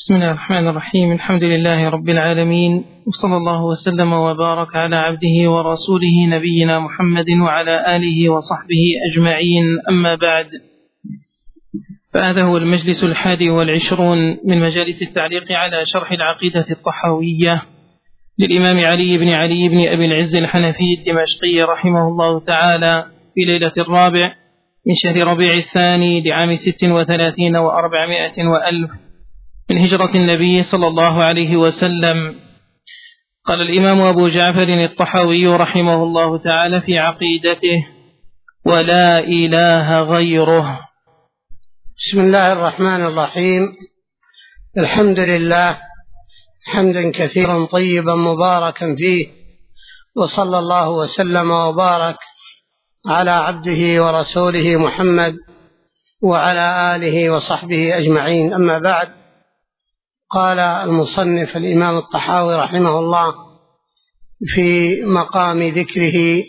بسم الله الرحمن الرحيم. الحمد لله رب العالمين، وصلى الله وسلم وبارك على عبده ورسوله نبينا محمد وعلى آله وصحبه أجمعين، أما بعد، فهذا هو المجلس 21 من مجالس التعليق على شرح العقيدة الطحاوية للإمام علي بن أبي العز الحنفي الدمشقي رحمه الله تعالى في ليلة الرابع من شهر ربيع الثاني لعام 36 و400 وألف من هجرة النبي صلى الله عليه وسلم. قال الإمام أبو جعفر الطحاوي رحمه الله تعالى في عقيدته: ولا إله غيره. بسم الله الرحمن الرحيم. الحمد لله حمدا كثيرا طيبا مباركا فيه، وصلى الله وسلم وبارك على عبده ورسوله محمد وعلى آله وصحبه أجمعين، أما بعد. قال المصنف الإمام الطحاوي رحمه الله في مقام ذكره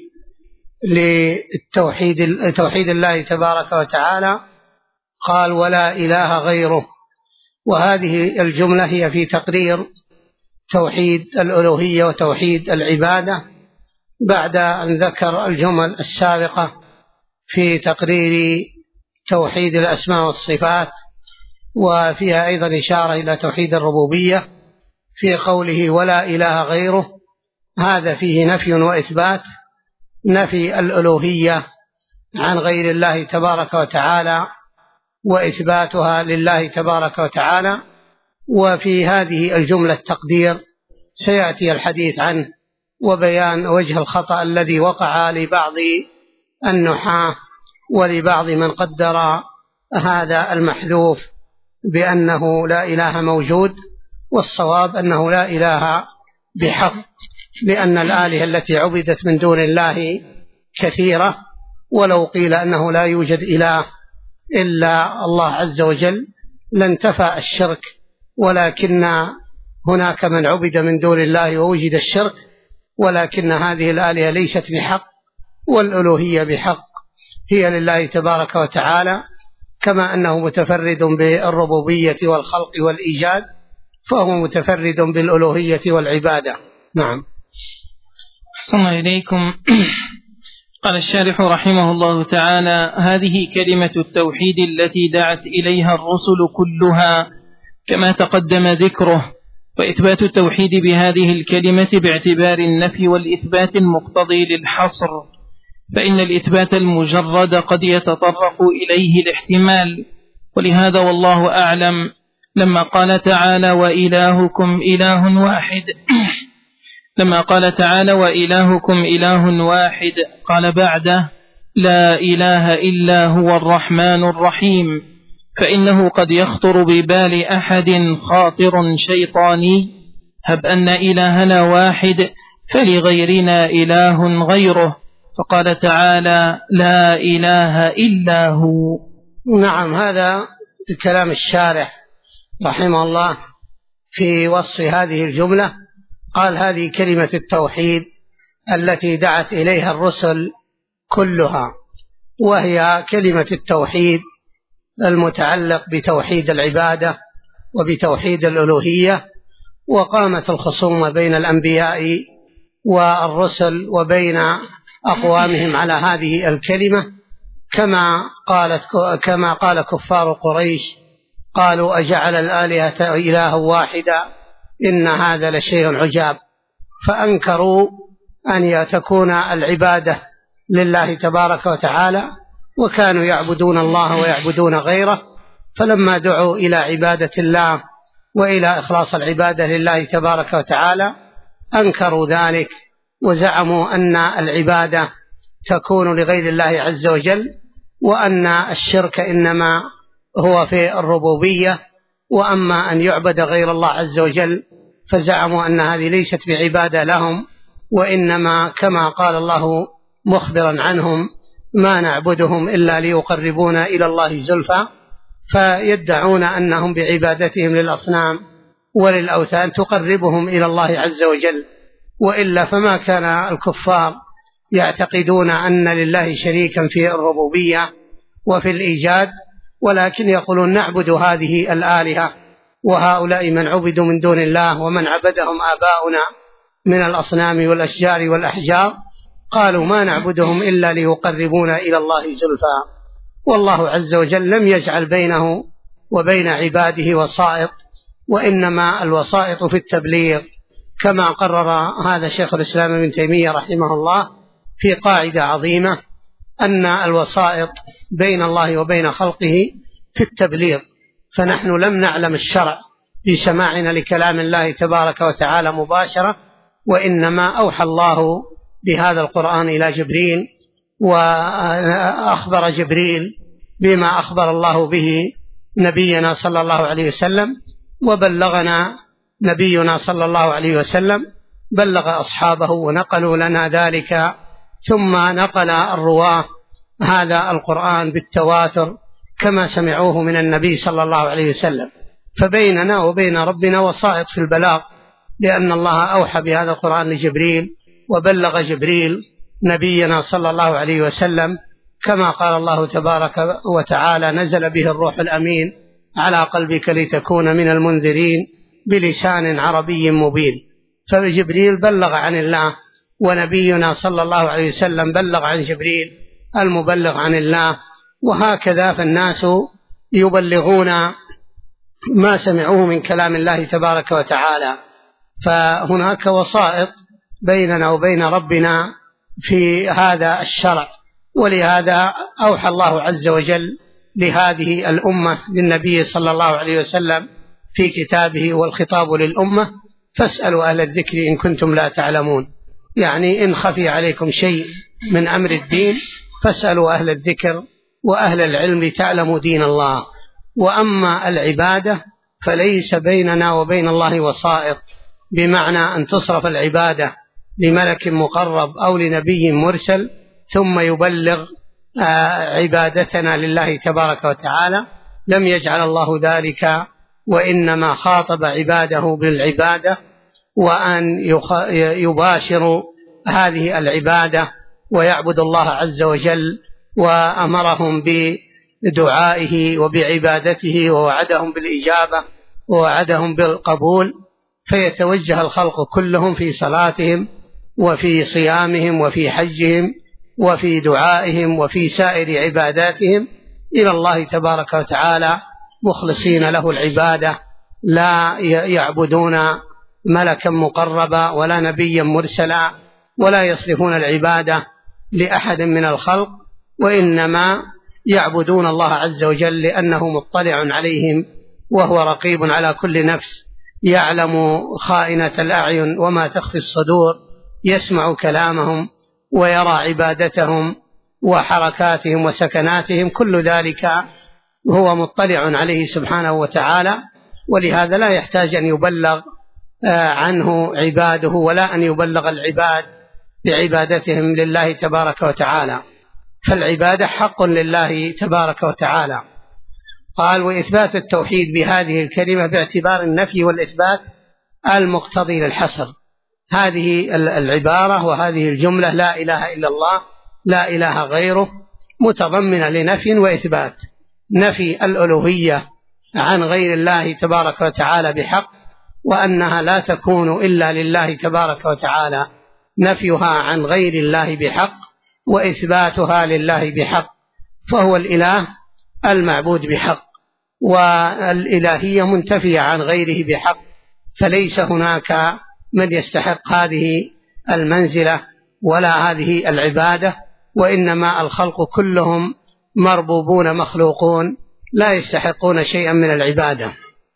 لتوحيد الله تبارك وتعالى، قال: ولا إله غيره. وهذه الجملة هي في تقرير توحيد الألوهية وتوحيد العبادة، بعد أن ذكر الجمل السابقة في تقرير توحيد الأسماء والصفات، وفيها أيضا إشارة إلى توحيد الربوبية في قوله: ولا إله غيره. هذا فيه نفي وإثبات، نفي الألوهية عن غير الله تبارك وتعالى وإثباتها لله تبارك وتعالى. وفي هذه الجملة التقدير سيأتي الحديث عنه وبيان وجه الخطأ الذي وقع لبعض النحاة ولبعض من قدر هذا المحذوف بأنه لا إله موجود، والصواب أنه لا إله بحق، لأن الآلهة التي عبدت من دون الله كثيرة، ولو قيل أنه لا يوجد إله إلا الله عز وجل لانتفى الشرك، ولكن هناك من عبد من دون الله ووجد الشرك، ولكن هذه الآلهة ليست بحق، والألوهية بحق هي لله تبارك وتعالى، كما أنه متفرد بالربوبية والخلق والإيجاد، فهو متفرد بالألوهية والعبادة. نعم. أحسن إليكم. قال الشارح رحمه الله تعالى: هذه كلمة التوحيد التي دعت إليها الرسل كلها كما تقدم ذكره، وإثبات التوحيد بهذه الكلمة باعتبار النفي والإثبات المقتضي للحصر، فإن الإثبات المجرد قد يتطرق إليه الاحتمال، ولهذا والله أعلم لما قال تعالى: وإلهكم إله واحد لما قال تعالى: وإلهكم إله واحد، قال بعده: لا إله إلا هو الرحمن الرحيم، فإنه قد يخطر ببال أحد خاطر شيطاني: هب أن إلهنا واحد فلغيرنا إله غيره، فقال تعالى: لا إله إلا هو. نعم، هذا كلام الشارح رحمه الله في وصف هذه الجملة. قال: هذه كلمة التوحيد التي دعت إليها الرسل كلها، وهي كلمة التوحيد المتعلق بتوحيد العبادة وبتوحيد الألوهية. وقامت الخصومة بين الأنبياء والرسل وبين أقوامهم على هذه الكلمة، كما قال كفار قريش: قالوا: أجعل الآلهة إله واحدا إن هذا لشيء عجاب. فأنكروا أن تكون العبادة لله تبارك وتعالى، وكانوا يعبدون الله ويعبدون غيره، فلما دعوا إلى عبادة الله وإلى إخلاص العبادة لله تبارك وتعالى أنكروا ذلك، وزعموا أن العبادة تكون لغير الله عز وجل، وأن الشرك إنما هو في الربوبية، وأما أن يعبد غير الله عز وجل فزعموا أن هذه ليست بعبادة لهم، وإنما كما قال الله مخبرا عنهم: ما نعبدهم إلا ليقربونا إلى الله زلفى. فيدعون أنهم بعبادتهم للأصنام وللأوثان تقربهم إلى الله عز وجل، وإلا فما كان الكفار يعتقدون أن لله شريكا في الربوبية وفي الإيجاد، ولكن يقولون: نعبد هذه الآلهة وهؤلاء من عبدوا من دون الله ومن عبدهم آباؤنا من الأصنام والأشجار والأحجار، قالوا ما نعبدهم إلا ليقربونا إلى الله زلفى. والله عز وجل لم يجعل بينه وبين عباده وسائط، وإنما الوسائط في التبليغ، كما قرر هذا شيخ الإسلام ابن تيمية رحمه الله في قاعدة عظيمة، أن الوسائط بين الله وبين خلقه في التبليغ. فنحن لم نعلم الشرع بسماعنا لكلام الله تبارك وتعالى مباشرة، وإنما أوحى الله بهذا القرآن إلى جبريل، وأخبر جبريل بما أخبر الله به نبينا صلى الله عليه وسلم، وبلغنا نبينا صلى الله عليه وسلم، بلغ أصحابه ونقلوا لنا ذلك، ثم نقل الرواه هذا القرآن بالتواتر كما سمعوه من النبي صلى الله عليه وسلم. فبيننا وبين ربنا وسائط في البلاغ، لأن الله أوحى بهذا القرآن لجبريل، وبلغ جبريل نبينا صلى الله عليه وسلم، كما قال الله تبارك وتعالى: نزل به الروح الأمين على قلبك لتكون من المنذرين بلسان عربي مبين. فجبريل بلغ عن الله، ونبينا صلى الله عليه وسلم بلغ عن جبريل المبلغ عن الله، وهكذا فالناس يبلغون ما سمعوه من كلام الله تبارك وتعالى. فهناك وسائط بيننا وبين ربنا في هذا الشرع، ولهذا أوحى الله عز وجل لهذه الأمة للنبي صلى الله عليه وسلم في كتابه، والخطاب للأمة: فاسألوا أهل الذكر إن كنتم لا تعلمون. يعني إن خفي عليكم شيء من أمر الدين فاسألوا أهل الذكر وأهل العلم لتعلموا دين الله. وأما العبادة فليس بيننا وبين الله وسائط، بمعنى أن تصرف العبادة لملك مقرب أو لنبي مرسل ثم يبلغ عبادتنا لله تبارك وتعالى. لم يجعل الله ذلك، وإنما خاطب عباده بالعبادة، وأن يباشر هذه العبادة ويعبد الله عز وجل، وأمرهم بدعائه وبعبادته، ووعدهم بالإجابة ووعدهم بالقبول. فيتوجه الخلق كلهم في صلاتهم وفي صيامهم وفي حجهم وفي دعائهم وفي سائر عباداتهم إلى الله تبارك وتعالى، مخلصين له العبادة، لا يعبدون ملكا مقربا ولا نبيا مرسلا، ولا يصرفون العبادة لأحد من الخلق، وإنما يعبدون الله عز وجل لأنه مطلع عليهم، وهو رقيب على كل نفس، يعلم خائنة الأعين وما تخفي الصدور، يسمع كلامهم ويرى عبادتهم وحركاتهم وسكناتهم، كل ذلك هو مطلع عليه سبحانه وتعالى. ولهذا لا يحتاج أن يبلغ عنه عباده، ولا أن يبلغ العباد بعبادتهم لله تبارك وتعالى، فالعبادة حق لله تبارك وتعالى. قال: وإثبات التوحيد بهذه الكلمة باعتبار النفي والإثبات المقتضي للحصر. هذه العبارة وهذه الجملة: لا إله إلا الله لا إله غيره، متضمنة لنفي وإثبات. نفي الألوهية عن غير الله تبارك وتعالى بحق، وأنها لا تكون إلا لله تبارك وتعالى، نفيها عن غير الله بحق، وإثباتها لله بحق، فهو الإله المعبود بحق، والإلهية منتفية عن غيره بحق، فليس هناك من يستحق هذه المنزلة ولا هذه العبادة، وإنما الخلق كلهم مربوبون مخلوقون لا يستحقون شيئا من العبادة.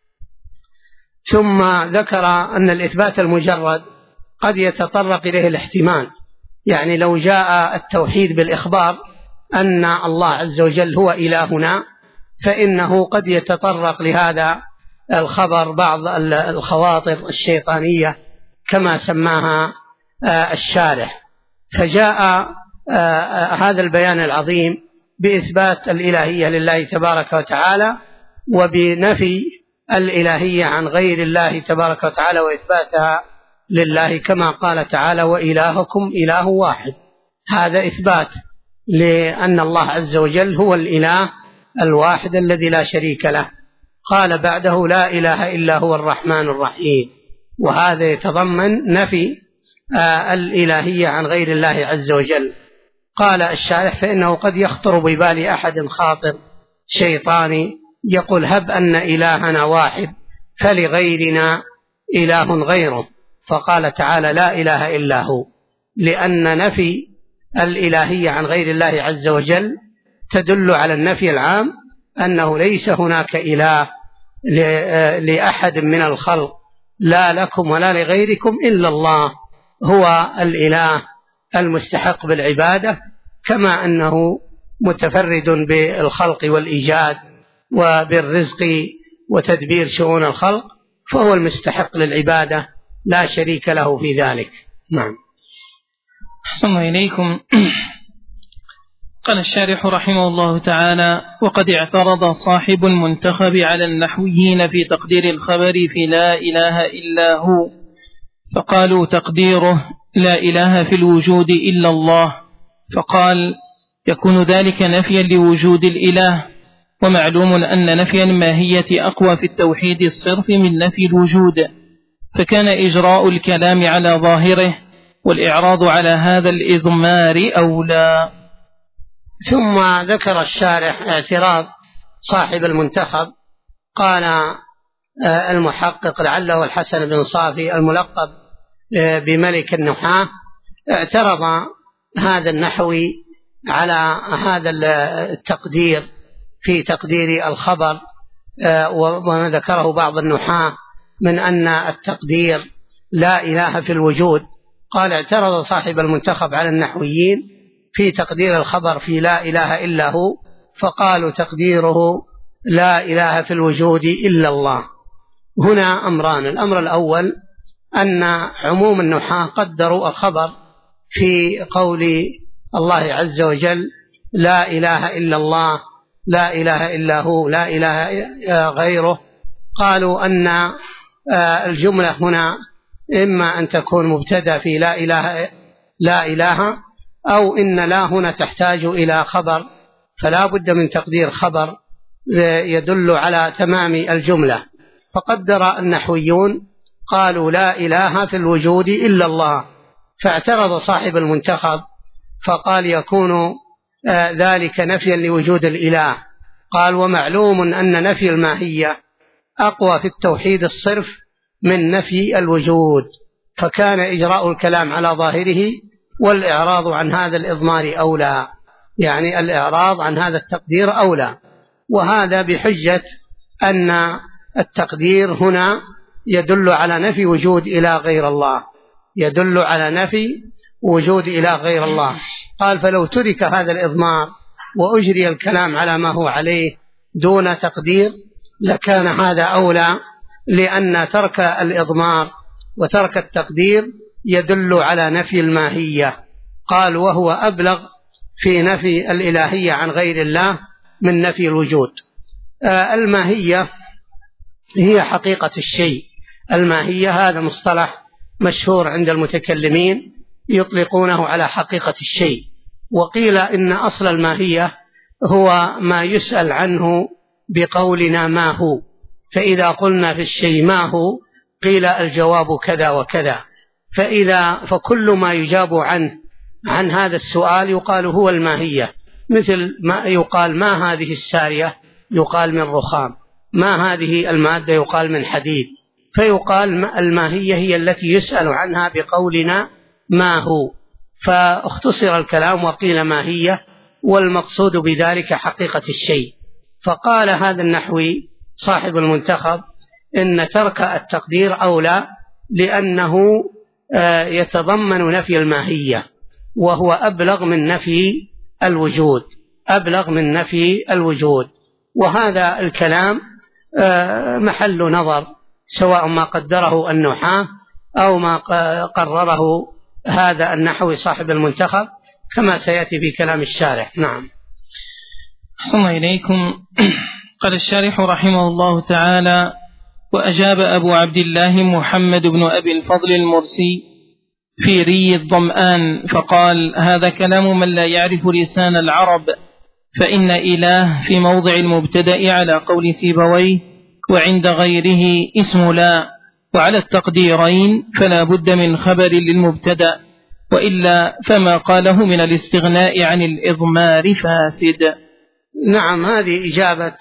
ثم ذكر أن الإثبات المجرد قد يتطرق إليه الاحتمال، يعني لو جاء التوحيد بالإخبار أن الله عز وجل هو إلهنا، فإنه قد يتطرق لهذا الخبر بعض الخواطر الشيطانية كما سماها الشارح، فجاء هذا البيان العظيم بإثبات الإلهية لله تبارك وتعالى، وبنفي الإلهية عن غير الله تبارك وتعالى وإثباتها لله، كما قال تعالى: وإلهكم إله واحد. هذا إثبات لأن الله عز وجل هو الإله الواحد الذي لا شريك له. قال بعده لا إله إلا هو الرحمن الرحيم، وهذا يتضمن نفي الإلهية عن غير الله عز وجل. قال الشارح فإنه قد يخطر ببال أحد خاطر شيطاني يقول هب أن إلهنا واحد فلغيرنا إله غيره، فقال تعالى لا إله إلا هو، لأن نفي الإلهية عن غير الله عز وجل تدل على النفي العام أنه ليس هناك إله لأحد من الخلق لا لكم ولا لغيركم إلا الله، هو الإله المستحق بالعبادة، كما أنه متفرد بالخلق والإيجاد وبالرزق وتدبير شؤون الخلق، فهو المستحق للعبادة لا شريك له في ذلك. نعم. أحسن إليكم. قال الشارح رحمه الله تعالى: وقد اعترض صاحب المنتخب على النحويين في تقدير الخبر في لا إله إلا هو، فقالوا تقديره لا إله في الوجود إلا الله، فقال يكون ذلك نفيا لوجود الإله، ومعلوم أن نفي الماهية أقوى في التوحيد الصرف من نفي الوجود، فكان إجراء الكلام على ظاهره والإعراض على هذا الإضمار أولى. ثم ذكر الشارح اعتراض صاحب المنتخب. قال المحقق لعله الحسن بن صافي الملقب بملك النحاة اعترض هذا النحوي على هذا التقدير في تقدير الخبر، وما ذكره بعض النحاة من أن التقدير لا إله في الوجود. قال اعترض صاحب المنتخب على النحويين في تقدير الخبر في لا إله إلا هو، فقالوا تقديره لا إله في الوجود إلا الله. هنا أمران: الأمر الأول أن عموم النحاة قدروا الخبر في قول الله عز وجل لا إله إلا الله، لا إله إلا هو، لا إله غيره. قالوا أن الجملة هنا إما أن تكون مبتدأ في لا إله أو إن لا هنا تحتاج إلى خبر، فلا بد من تقدير خبر يدل على تمام الجملة. فقدر النحويون قالوا لا إله في الوجود إلا الله، فاعترض صاحب المنتخب فقال يكون ذلك نفيا لوجود الإله. قال ومعلوم أن نفي الماهية أقوى في التوحيد الصرف من نفي الوجود، فكان إجراء الكلام على ظاهره والإعراض عن هذا الإضمار أولى، يعني الإعراض عن هذا التقدير أولى. وهذا بحجة أن التقدير هنا يدل على نفي وجود إلى غير الله، يدل على نفي وجود إلى غير الله. قال فلو ترك هذا الإضمار وأجري الكلام على ما هو عليه دون تقدير لكان هذا أولى، لأن ترك الإضمار وترك التقدير يدل على نفي الماهية. قال وهو أبلغ في نفي الإلهية عن غير الله من نفي الوجود. الماهية هي حقيقة الشيء. الماهية هذا مصطلح مشهور عند المتكلمين يطلقونه على حقيقة الشيء. وقيل إن أصل الماهية هو ما يسأل عنه بقولنا ما هو، فإذا قلنا في الشيء ما هو قيل الجواب كذا وكذا، فكل ما يجاب عن هذا السؤال يقال هو الماهية. مثل ما يقال ما هذه السارية يقال من رخام، ما هذه المادة يقال من حديد، فيقال الماهية هي التي يسأل عنها بقولنا ما هو، فاختصر الكلام وقيل ماهية، والمقصود بذلك حقيقة الشيء. فقال هذا النحوي صاحب المنتخب إن ترك التقدير أولى، لأنه يتضمن نفي الماهية وهو أبلغ من نفي الوجود، أبلغ من نفي الوجود. وهذا الكلام محل نظر، سواء ما قدره النحاة أو ما قرره هذا النحوي صاحب المنتخب، كما سيأتي في كلام الشارح. نعم. أحسن إليكم. قال الشارح رحمه الله تعالى: وأجاب أبو عبد الله محمد بن أبي الفضل المرسي في ري الظمآن فقال: هذا كلام من لا يعرف لسان العرب، فإن إله في موضع المبتدأ على قول سيبويه وعند غيره اسم لا، وعلى التقديرين فلا بد من خبر للمبتدأ، وإلا فما قاله من الاستغناء عن الإضمار فاسد. نعم، هذه إجابة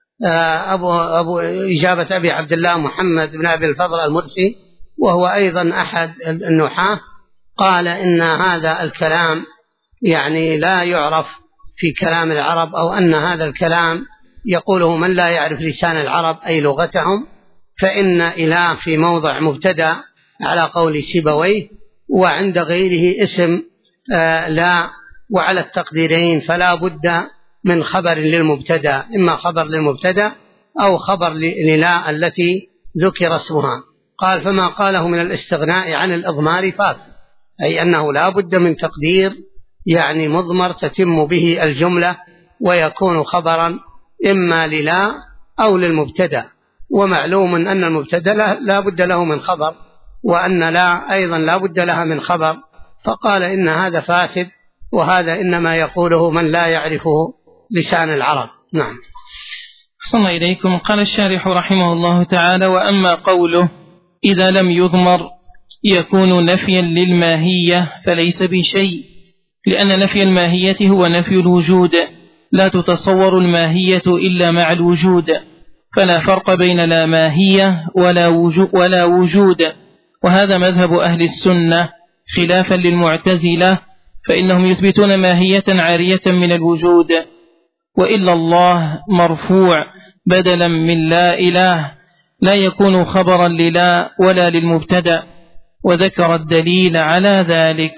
إجابة أبي عبد الله محمد بن أبي الفضل المرسي، وهو أيضا أحد النحاة. قال إن هذا الكلام يعني لا يعرف في كلام العرب، أو أن هذا الكلام يقوله من لا يعرف لسان العرب أي لغتهم، فإن إله في موضع مبتدأ على قول سيبويه، وعند غيره اسم لا، وعلى التقديرين فلا بد من خبر للمبتدأ، إما خبر للمبتدأ أو خبر للا التي ذكر اسمها. قال فما قاله من الاستغناء عن الإضمار فاسد، أي أنه لا بد من تقدير يعني مضمر تتم به الجملة، ويكون خبرا إما للا أو للمبتدأ، ومعلوم أن المبتدأ لا بد له من خبر، وأن لا أيضا لا بد لها من خبر، فقال إن هذا فاسد، وهذا إنما يقوله من لا يعرفه لسان العرب. نعم. أحسن إليكم. قال الشارح رحمه الله تعالى: وأما قوله إذا لم يضمر يكون نفيا للماهية فليس بشيء، لأن نفي الماهية هو نفي الوجود، لا تتصور الماهية إلا مع الوجود، فلا فرق بين لا ماهية ولا وجود. وهذا مذهب أهل السنة خلافا للمعتزلة، فإنهم يثبتون ماهية عارية من الوجود، وإلا الله مرفوع بدلا من لا إله لا يكون خبرا للا ولا للمبتدأ، وذكر الدليل على ذلك.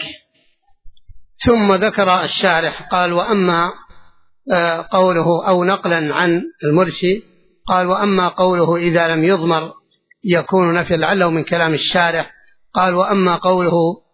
ثم ذكر الشارح قال: وأما قوله أو نقلا عن المرسي، قال: وأما قوله إذا لم يضمر يكون نفي، لعله من كلام الشارح. قال: وأما قوله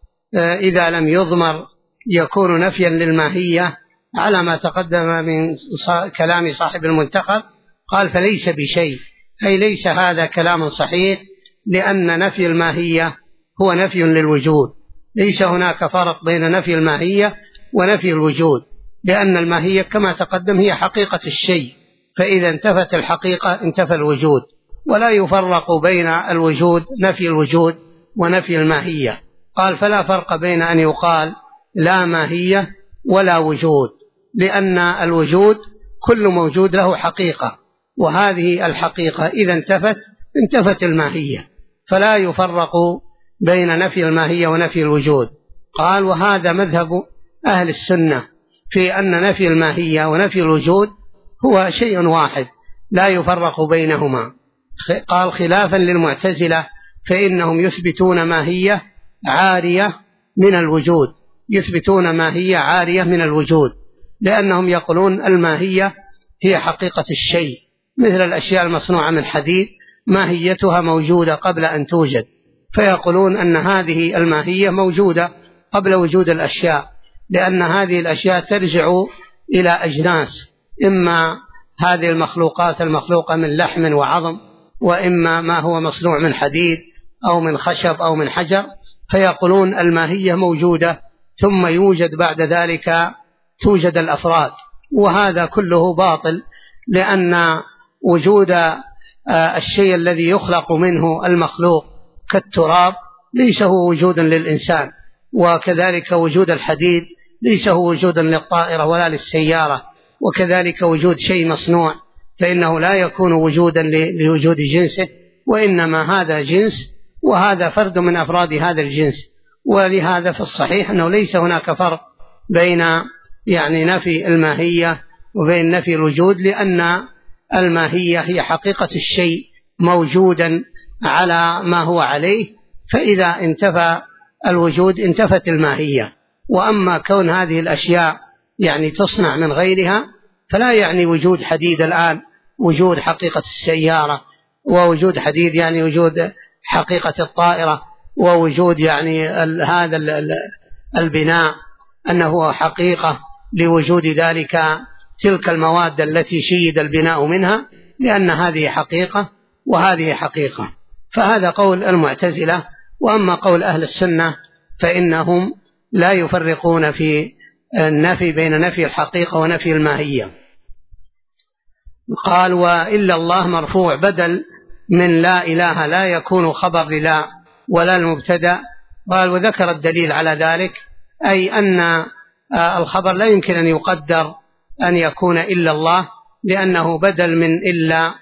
إذا لم يضمر يكون نفيا للماهية على ما تقدم من كلام صاحب المنتخب. قال: فليس بشيء، أي ليس هذا كلام صحيح، لأن نفي الماهية هو نفي للوجود، ليس هناك فرق بين نفي الماهية ونفي الوجود، لأن الماهية كما تقدم هي حقيقة الشيء، فإذا انتفت الحقيقة انتفى الوجود، ولا يفرق بين الوجود نفي الوجود ونفي الماهية. قال: فلا فرق بين أن يقال لا ماهية ولا وجود، لأن الوجود كل موجود له حقيقة، وهذه الحقيقة إذا انتفت الماهية، فلا يفرق بين نفي الماهية ونفي الوجود. قال: وهذا مذهب أهل السنة في أن نفي الماهية ونفي الوجود هو شيء واحد لا يفرق بينهما. قال: خلافا للمعتزلة فإنهم يثبتون ماهية عارية من الوجود، يثبتون ماهية عارية من الوجود، لأنهم يقولون الماهية هي حقيقة الشيء، مثل الأشياء المصنوعة من حديد ماهيتها موجودة قبل أن توجد، فيقولون أن هذه الماهية موجودة قبل وجود الأشياء، لأن هذه الأشياء ترجع إلى أجناس، إما هذه المخلوقات المخلوقة من لحم وعظم، وإما ما هو مصنوع من حديد أو من خشب أو من حجر، فيقولون الماهية موجودة ثم يوجد بعد ذلك توجد الأفراد، وهذا كله باطل، لأن وجود الشيء الذي يخلق منه المخلوق كالتراب ليس هو وجودا للإنسان، وكذلك وجود الحديد ليس هو وجودا للطائرة ولا للسيارة، وكذلك وجود شيء مصنوع فإنه لا يكون وجودا لوجود جنسه، وإنما هذا جنس وهذا فرد من أفراد هذا الجنس. ولهذا في الصحيح أنه ليس هناك فرق بين يعني نفي الماهية وبين نفي الوجود، لأن الماهية هي حقيقة الشيء موجودا على ما هو عليه، فإذا انتفى الوجود انتفت الماهية. وأما كون هذه الأشياء يعني تصنع من غيرها فلا يعني وجود حديد الآن وجود حقيقة السيارة، ووجود حديد يعني وجود حقيقة الطائرة، ووجود يعني هذا البناء أنه حقيقة لوجود ذلك تلك المواد التي شيد البناء منها، لأن هذه حقيقة وهذه حقيقة. فهذا قول المعتزلة. وأما قول أهل السنة فإنهم لا يفرقون في النفي بين نفي الحقيقة ونفي الماهية. قال وإلا الله مرفوع بدل من لا إله، لا يكون خبر للا ولا المبتدأ. قال وذكر الدليل على ذلك، أي أن الخبر لا يمكن أن يقدر أن يكون إلا الله، لأنه بدل من إلا،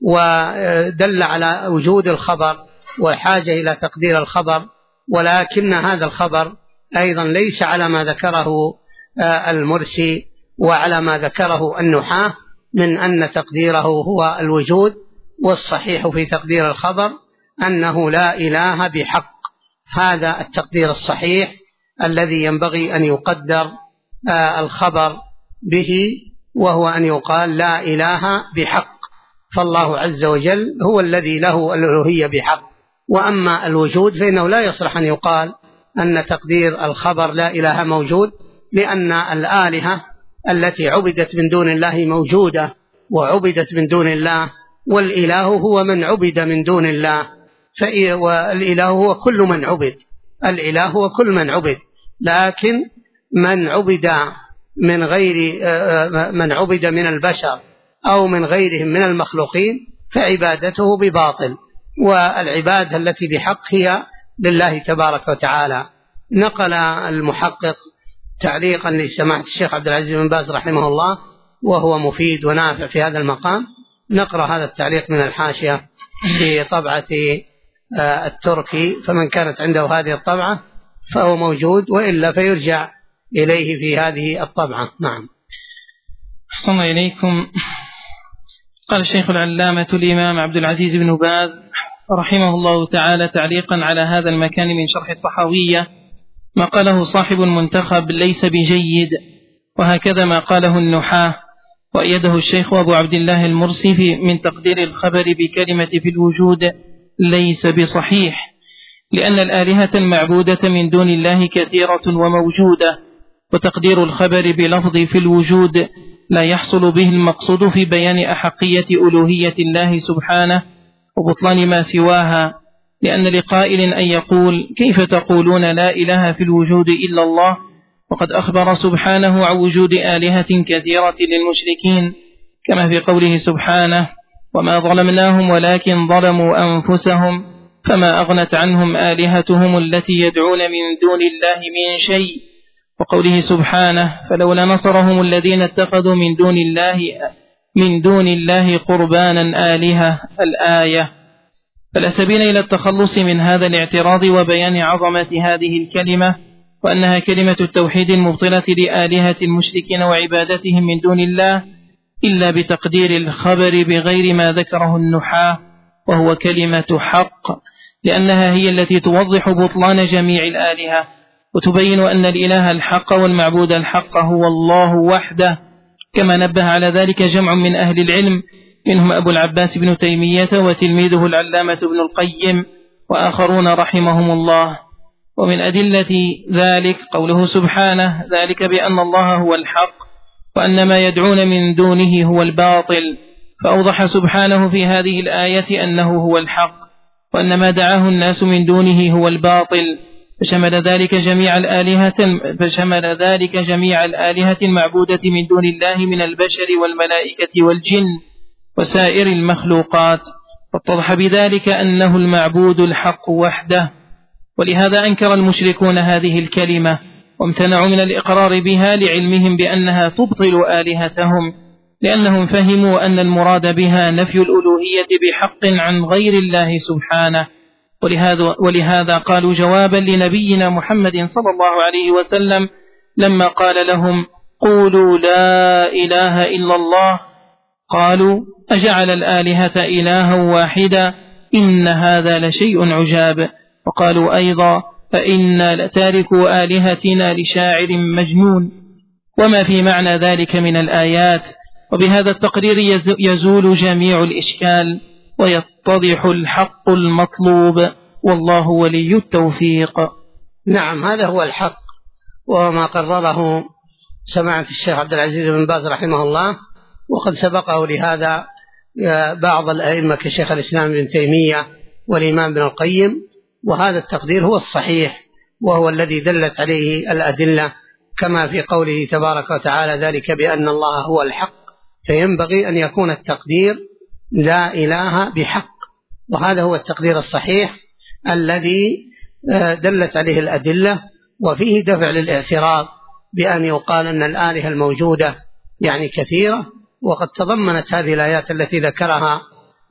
ودل على وجود الخبر وحاجة إلى تقدير الخبر. ولكن هذا الخبر أيضا ليس على ما ذكره المرسي وعلى ما ذكره النحاة من أن تقديره هو الوجود، والصحيح في تقدير الخبر أنه لا إله بحق. هذا التقدير الصحيح الذي ينبغي أن يقدر الخبر به، وهو أن يقال لا إله بحق، فالله عز وجل هو الذي له الألوهية بحق. وأما الوجود فإنه لا يصلح أن يقال أن تقدير الخبر لا إله موجود، لأن الآلهة التي عبدت من دون الله موجودة وعبدت من دون الله، والإله هو من عبد من دون الله، والإله هو كل من عبد، الإله هو كل من عبد، لكن من عبد من غير من عبد من البشر أو من غيرهم من المخلوقين فعبادته بباطل، والعبادة التي بحق هي لله تبارك وتعالى. نقل المحقق تعليقا لسماحة الشيخ عبد العزيز بن باز رحمه الله، وهو مفيد ونافع في هذا المقام. نقرأ هذا التعليق من الحاشية في طبعة التركي، فمن كانت عنده هذه الطبعة فهو موجود، وإلا فيرجع إليه في هذه الطبعة. نعم. أحسن إليكم. قال الشيخ العلامة الإمام عبد العزيز بن باز رحمه الله تعالى تعليقا على هذا المكان من شرح الطحاوية: ما قاله صاحب المنتخب ليس بجيد، وهكذا ما قاله النحاة، وأيده الشيخ أبو عبد الله المرسي من تقدير الخبر بكلمة في الوجود ليس بصحيح، لأن الآلهة المعبودة من دون الله كثيرة وموجودة، وتقدير الخبر بلفظ في الوجود لا يحصل به المقصود في بيان أحقية ألوهية الله سبحانه وبطلان ما سواها، لأن لقائل أن يقول: كيف تقولون لا إله في الوجود إلا الله، وقد أخبر سبحانه عن وجود آلهة كثيرة للمشركين، كما في قوله سبحانه: وما ظلمناهم ولكن ظلموا أنفسهم فما أغنت عنهم آلهتهم التي يدعون من دون الله من شيء، وقوله سبحانه: فلولا نصرهم الذين اتخذوا من دون الله قربانا آلهة، الآية. فلا سبيل إلى التخلص من هذا الاعتراض وبيان عظمة هذه الكلمة، وأنها كلمة التوحيد المبطلة لآلهة المشركين وعبادتهم من دون الله، إلا بتقدير الخبر بغير ما ذكره النحاة، وهو كلمة حق، لأنها هي التي توضح بطلان جميع الآلهة، وتبين أن الإله الحق والمعبود الحق هو الله وحده، كما نبه على ذلك جمع من أهل العلم، منهم أبو العباس بن تيمية وتلميذه العلامة ابن القيم وآخرون رحمهم الله. ومن أدلة ذلك قوله سبحانه: ذلك بأن الله هو الحق وأن ما يدعون من دونه هو الباطل، فأوضح سبحانه في هذه الآية أنه هو الحق، وأن ما دعاه الناس من دونه هو الباطل، فشمل ذلك جميع الآلهة المعبودة من دون الله من البشر والملائكة والجن وسائر المخلوقات، فاتضح بذلك أنه المعبود الحق وحده. ولهذا أنكر المشركون هذه الكلمة وامتنعوا من الإقرار بها لعلمهم بأنها تبطل آلهتهم، لأنهم فهموا أن المراد بها نفي الألوهية بحق عن غير الله سبحانه. ولهذا قالوا جوابا لنبينا محمد صلى الله عليه وسلم لما قال لهم: قولوا لا إله إلا الله، قالوا: أجعل الآلهة إلها واحدا إن هذا لشيء عجاب. وقالوا أيضا: فإنا لتاركوا آلهتنا لشاعر مجنون، وما في معنى ذلك من الآيات. وبهذا التقرير يزول جميع الإشكال ويتضح الحق المطلوب، والله ولي التوفيق. نعم، هذا هو الحق، وما قرره سماحة الشيخ عبد العزيز بن باز رحمه الله، وقد سبقه لهذا بعض الأئمة كشيخ الإسلام ابن تيمية والإمام ابن القيم، وهذا التقدير هو الصحيح، وهو الذي دلت عليه الأدلة، كما في قوله تبارك وتعالى: ذلك بأن الله هو الحق فينبغي أن يكون التقدير لا إله بحق، وهذا هو التقدير الصحيح الذي دلت عليه الأدلة، وفيه دفع للاعتراض بأن يقال أن الآلهة الموجودة يعني كثيرة. وقد تضمنت هذه الآيات التي ذكرها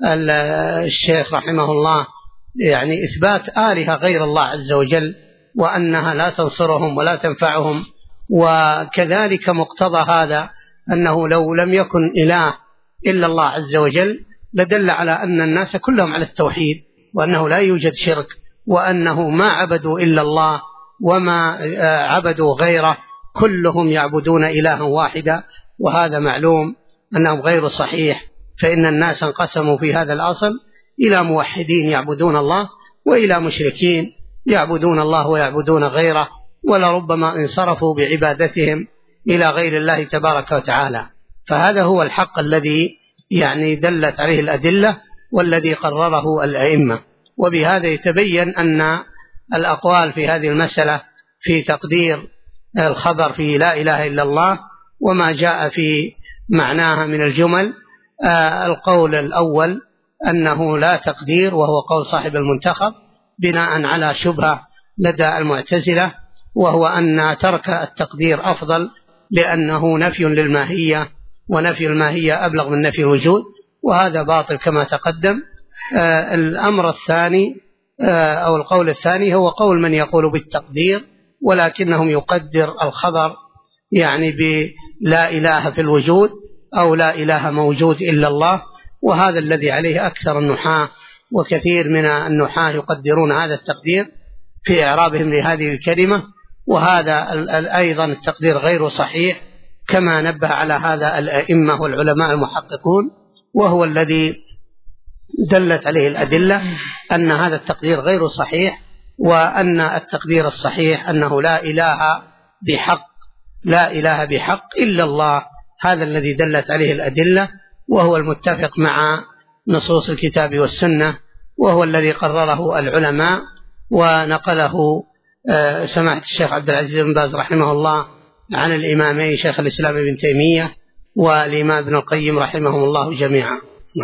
الشيخ رحمه الله يعني إثبات آلهة غير الله عز وجل، وأنها لا تنصرهم ولا تنفعهم. وكذلك مقتضى هذا أنه لو لم يكن إله إلا الله عز وجل لدل على أن الناس كلهم على التوحيد، وأنه لا يوجد شرك، وأنه ما عبدوا إلا الله وما عبدوا غيره، كلهم يعبدون إلها واحدا. وهذا معلوم أنه غير صحيح، فإن الناس انقسموا في هذا الأصل إلى موحدين يعبدون الله، وإلى مشركين يعبدون الله ويعبدون غيره، ولربما انصرفوا بعبادتهم إلى غير الله تبارك وتعالى. فهذا هو الحق الذي يعني دلت عليه الأدلة والذي قرره الأئمة. وبهذا يتبين أن الأقوال في هذه المسألة في تقدير الخبر في لا إله إلا الله وما جاء في معناها من الجمل، القول الأول أنه لا تقدير، وهو قول صاحب المنتخب بناء على شبهة لدى المعتزلة، وهو أن ترك التقدير أفضل لأنه نفي للماهية، ونفي الماهية أبلغ من نفي الوجود، وهذا باطل كما تقدم. الأمر الثاني أو القول الثاني هو قول من يقول بالتقدير، ولكنهم يقدر الخبر يعني بلا إله في الوجود أو لا إله موجود إلا الله، وهذا الذي عليه أكثر النحاة، وكثير من النحاة يقدرون هذا التقدير في إعرابهم لهذه الكلمة. وهذا أيضا التقدير غير صحيح كما نبه على هذا الأئمة والعلماء المحققون، وهو الذي دلت عليه الأدلة أن هذا التقدير غير صحيح، وأن التقدير الصحيح أنه لا إله بحق إلا الله. هذا الذي دلت عليه الأدلة، وهو المتفق مع نصوص الكتاب والسنة، وهو الذي قرره العلماء ونقله سماحة الشيخ عبد العزيز بن باز رحمه الله عن الإمامين شيخ الإسلام ابن تيمية والإمام ابن القيم رحمهم الله جميعا.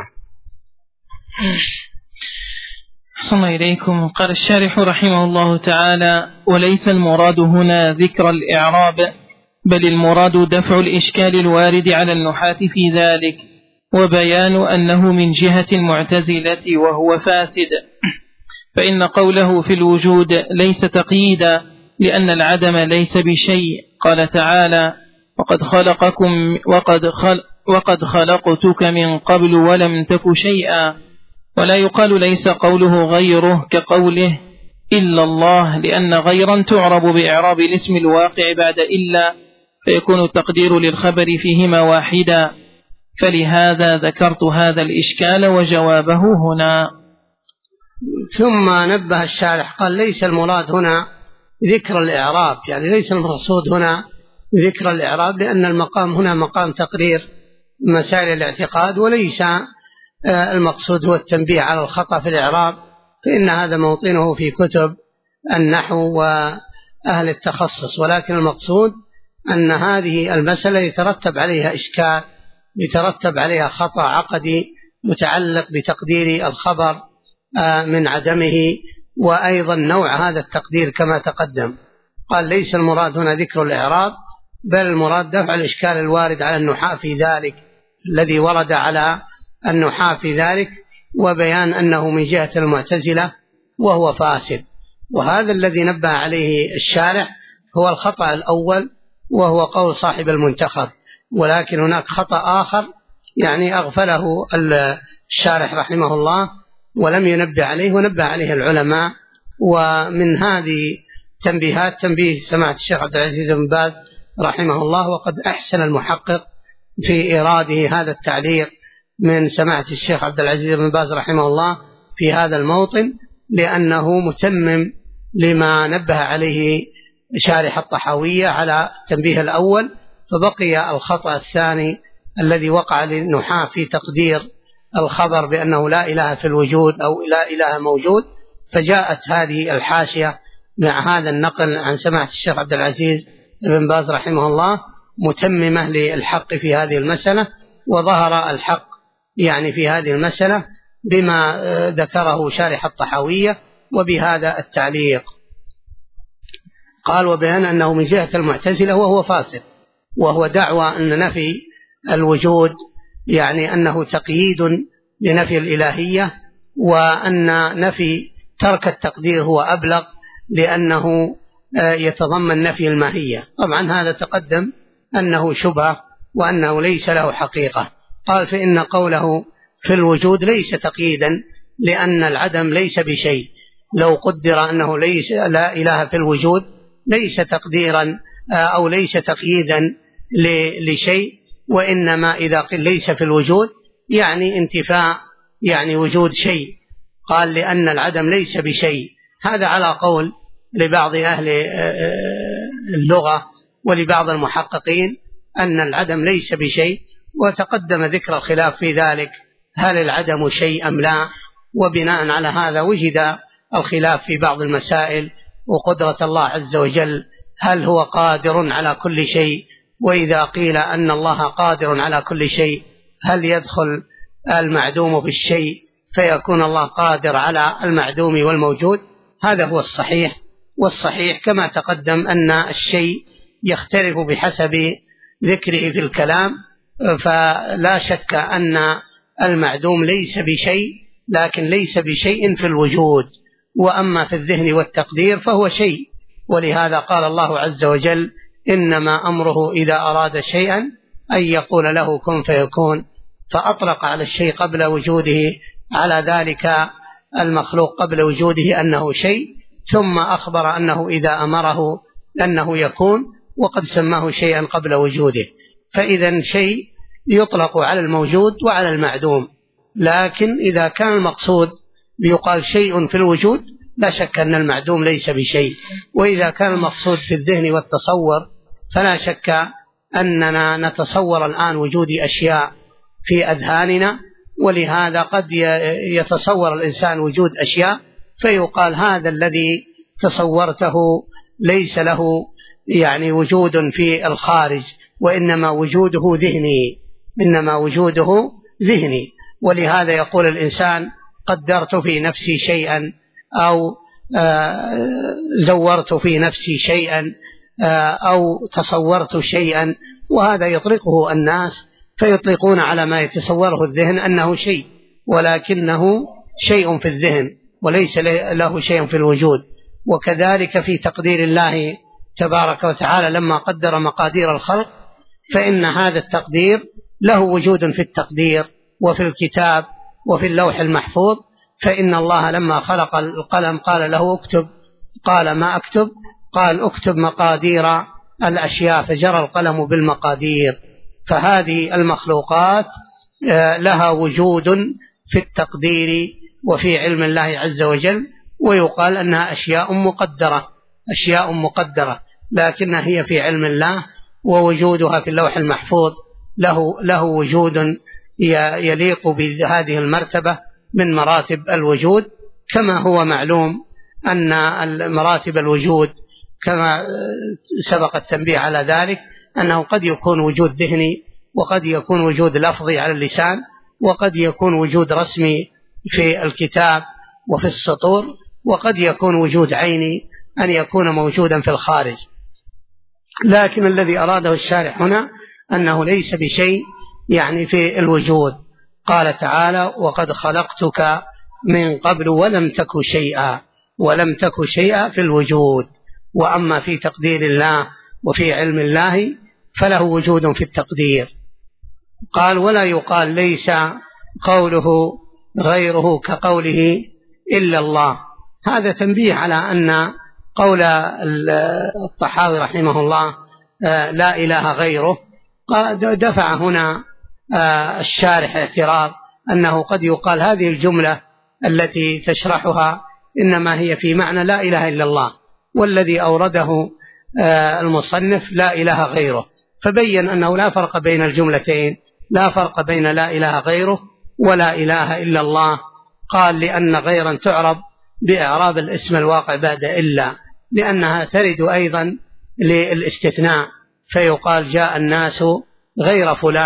أحسن إليكم. قال الشارح رحمه الله تعالى: وليس المراد هنا ذكر الإعراب، بل المراد دفع الإشكال الوارد على النحاة في ذلك، وبيان أنه من جهة المعتزلة وهو فاسد، فإن قوله في الوجود ليس تقييدا، لأن العدم ليس بشيء. قال تعالى: وقد خلقتك من قبل ولم تك شيئا. ولا يقال ليس قوله غيره كقوله إلا الله، لأن غيرا تعرب بإعراب الاسم الواقع بعد إلا، فيكون التقدير للخبر فيهما واحدا. فلهذا ذكرت هذا الإشكال وجوابه هنا. ثم نبه الشارح قال: ليس المراد هنا ذكر الإعراب، يعني ليس المقصود هنا ذكر الإعراب، لأن المقام هنا مقام تقرير مسائل الاعتقاد، وليس المقصود هو التنبيه على الخطأ في الإعراب، فإن هذا موطنه في كتب النحو وأهل التخصص. ولكن المقصود أن هذه المسألة يترتب عليها إشكال، يترتب عليها خطأ عقدي متعلق بتقدير الخبر من عدمه، وأيضا نوع هذا التقدير كما تقدم. قال: ليس المراد هنا ذكر الإعراب، بل المراد دفع الإشكال الوارد على النحاة في ذلك، الذي ورد على النحاة في ذلك، وبيان أنه من جهة المعتزلة وهو فاسد. وهذا الذي نبه عليه الشارح هو الخطأ الأول، وهو قول صاحب المنتخب. ولكن هناك خطأ آخر يعني أغفله الشارح رحمه الله ولم ينبه عليه، ونبه عليه العلماء. ومن هذه تنبيهات تنبيه سماحة الشيخ عبد العزيز بن باز رحمه الله، وقد أحسن المحقق في إيراده هذا التعليق من سماحة الشيخ عبد العزيز بن باز رحمه الله في هذا الموطن، لأنه متمم لما نبه عليه شارح الطحاوية على التنبيه الأول، فبقي الخطأ الثاني الذي وقع للنحاة في تقدير الخبر بأنه لا إله في الوجود أو لا إله موجود. فجاءت هذه الحاشية مع هذا النقل عن سماحة الشيخ عبد العزيز بن باز رحمه الله متممة للحق في هذه المسألة، وظهر الحق يعني في هذه المسألة بما ذكره شارح الطحاوية وبهذا التعليق. قال وبيان أنه من جهة المعتزلة وهو فاسد، وهو دعوى أن نفي الوجود يعني أنه تقييد لنفي الإلهية، وأن نفي ترك التقدير هو أبلغ لأنه يتضمن نفي الماهية. طبعا هذا تقدم أنه شبهة وأنه ليس له حقيقة. قال فإن قوله في الوجود ليس تقييدا لأن العدم ليس بشيء، لو قدر أنه ليس لا إله في الوجود ليس تقديرا أو ليس تقييدا لشيء، وإنما إذا قيل ليس في الوجود يعني انتفاء يعني وجود شيء. قال لأن العدم ليس بشيء، هذا على قول لبعض أهل اللغة ولبعض المحققين أن العدم ليس بشيء، وتقدم ذكر الخلاف في ذلك هل العدم شيء أم لا، وبناء على هذا وجد الخلاف في بعض المسائل. وقدرة الله عز وجل هل هو قادر على كل شيء؟ وإذا قيل أن الله قادر على كل شيء هل يدخل المعدوم في الشيء فيكون الله قادر على المعدوم والموجود؟ هذا هو الصحيح. والصحيح كما تقدم أن الشيء يختلف بحسب ذكره في الكلام، فلا شك أن المعدوم ليس بشيء، لكن ليس بشيء في الوجود، وأما في الذهن والتقدير فهو شيء. ولهذا قال الله عز وجل إنما أمره إذا أراد شيئا أن يقول له كن فيكون، فأطلق على الشيء قبل وجوده على ذلك المخلوق قبل وجوده أنه شيء، ثم أخبر أنه إذا أمره أنه يكون، وقد سماه شيئا قبل وجوده. فإذا شيء يطلق على الموجود وعلى المعدوم، لكن إذا كان المقصود ليقال شيء في الوجود لا شك أن المعدوم ليس بشيء. وإذا كان المقصود في الذهن والتصور فلا شك أننا نتصور الآن وجود أشياء في أذهاننا، ولهذا قد يتصور الإنسان وجود أشياء فيقال هذا الذي تصورته ليس له يعني وجود في الخارج، وإنما وجوده ذهني، إنما وجوده ذهني. ولهذا يقول الإنسان قدرت في نفسي شيئا أو زورت في نفسي شيئا أو تصورت شيئا، وهذا يطلقه الناس فيطلقون على ما يتصوره الذهن أنه شيء، ولكنه شيء في الذهن وليس له شيء في الوجود. وكذلك في تقدير الله تبارك وتعالى لما قدر مقادير الخلق فإن هذا التقدير له وجود في التقدير وفي الكتاب وفي اللوح المحفوظ. فإن الله لما خلق القلم قال له اكتب، قال ما أكتب؟ قال اكتب مقادير الأشياء، فجرى القلم بالمقادير. فهذه المخلوقات لها وجود في التقدير وفي علم الله عز وجل، ويقال أنها أشياء مقدرة، لكنها هي في علم الله، ووجودها في اللوح المحفوظ له وجود يليق بهذه المرتبة من مراتب الوجود. كما هو معلوم أن مراتب الوجود كما سبق التنبيه على ذلك أنه قد يكون وجود ذهني، وقد يكون وجود لفظي على اللسان، وقد يكون وجود رسمي في الكتاب وفي السطور، وقد يكون وجود عيني أن يكون موجودا في الخارج. لكن الذي أراده الشارح هنا أنه ليس بشيء يعني في الوجود. قال تعالى وقد خلقتك من قبل ولم تك شيئا في الوجود. وأما في تقدير الله وفي علم الله فله وجود في التقدير. قال ولا يقال ليس قوله غيره كقوله إلا الله. هذا تنبيه على أن قول الطحاوي رحمه الله لا إله غيره دفع هنا الشارح اعتراض أنه قد يقال هذه الجملة التي تشرحها إنما هي في معنى لا إله إلا الله، والذي أورده المصنف لا إله غيره، فبين أنه لا فرق بين الجملتين، لا فرق بين لا إله غيره ولا إله إلا الله. قال لأن غيرا تعرب بإعراب الاسم الواقع بعد إلا، لأنها ترد أيضا للاستثناء، فيقال جاء الناس غير فلان،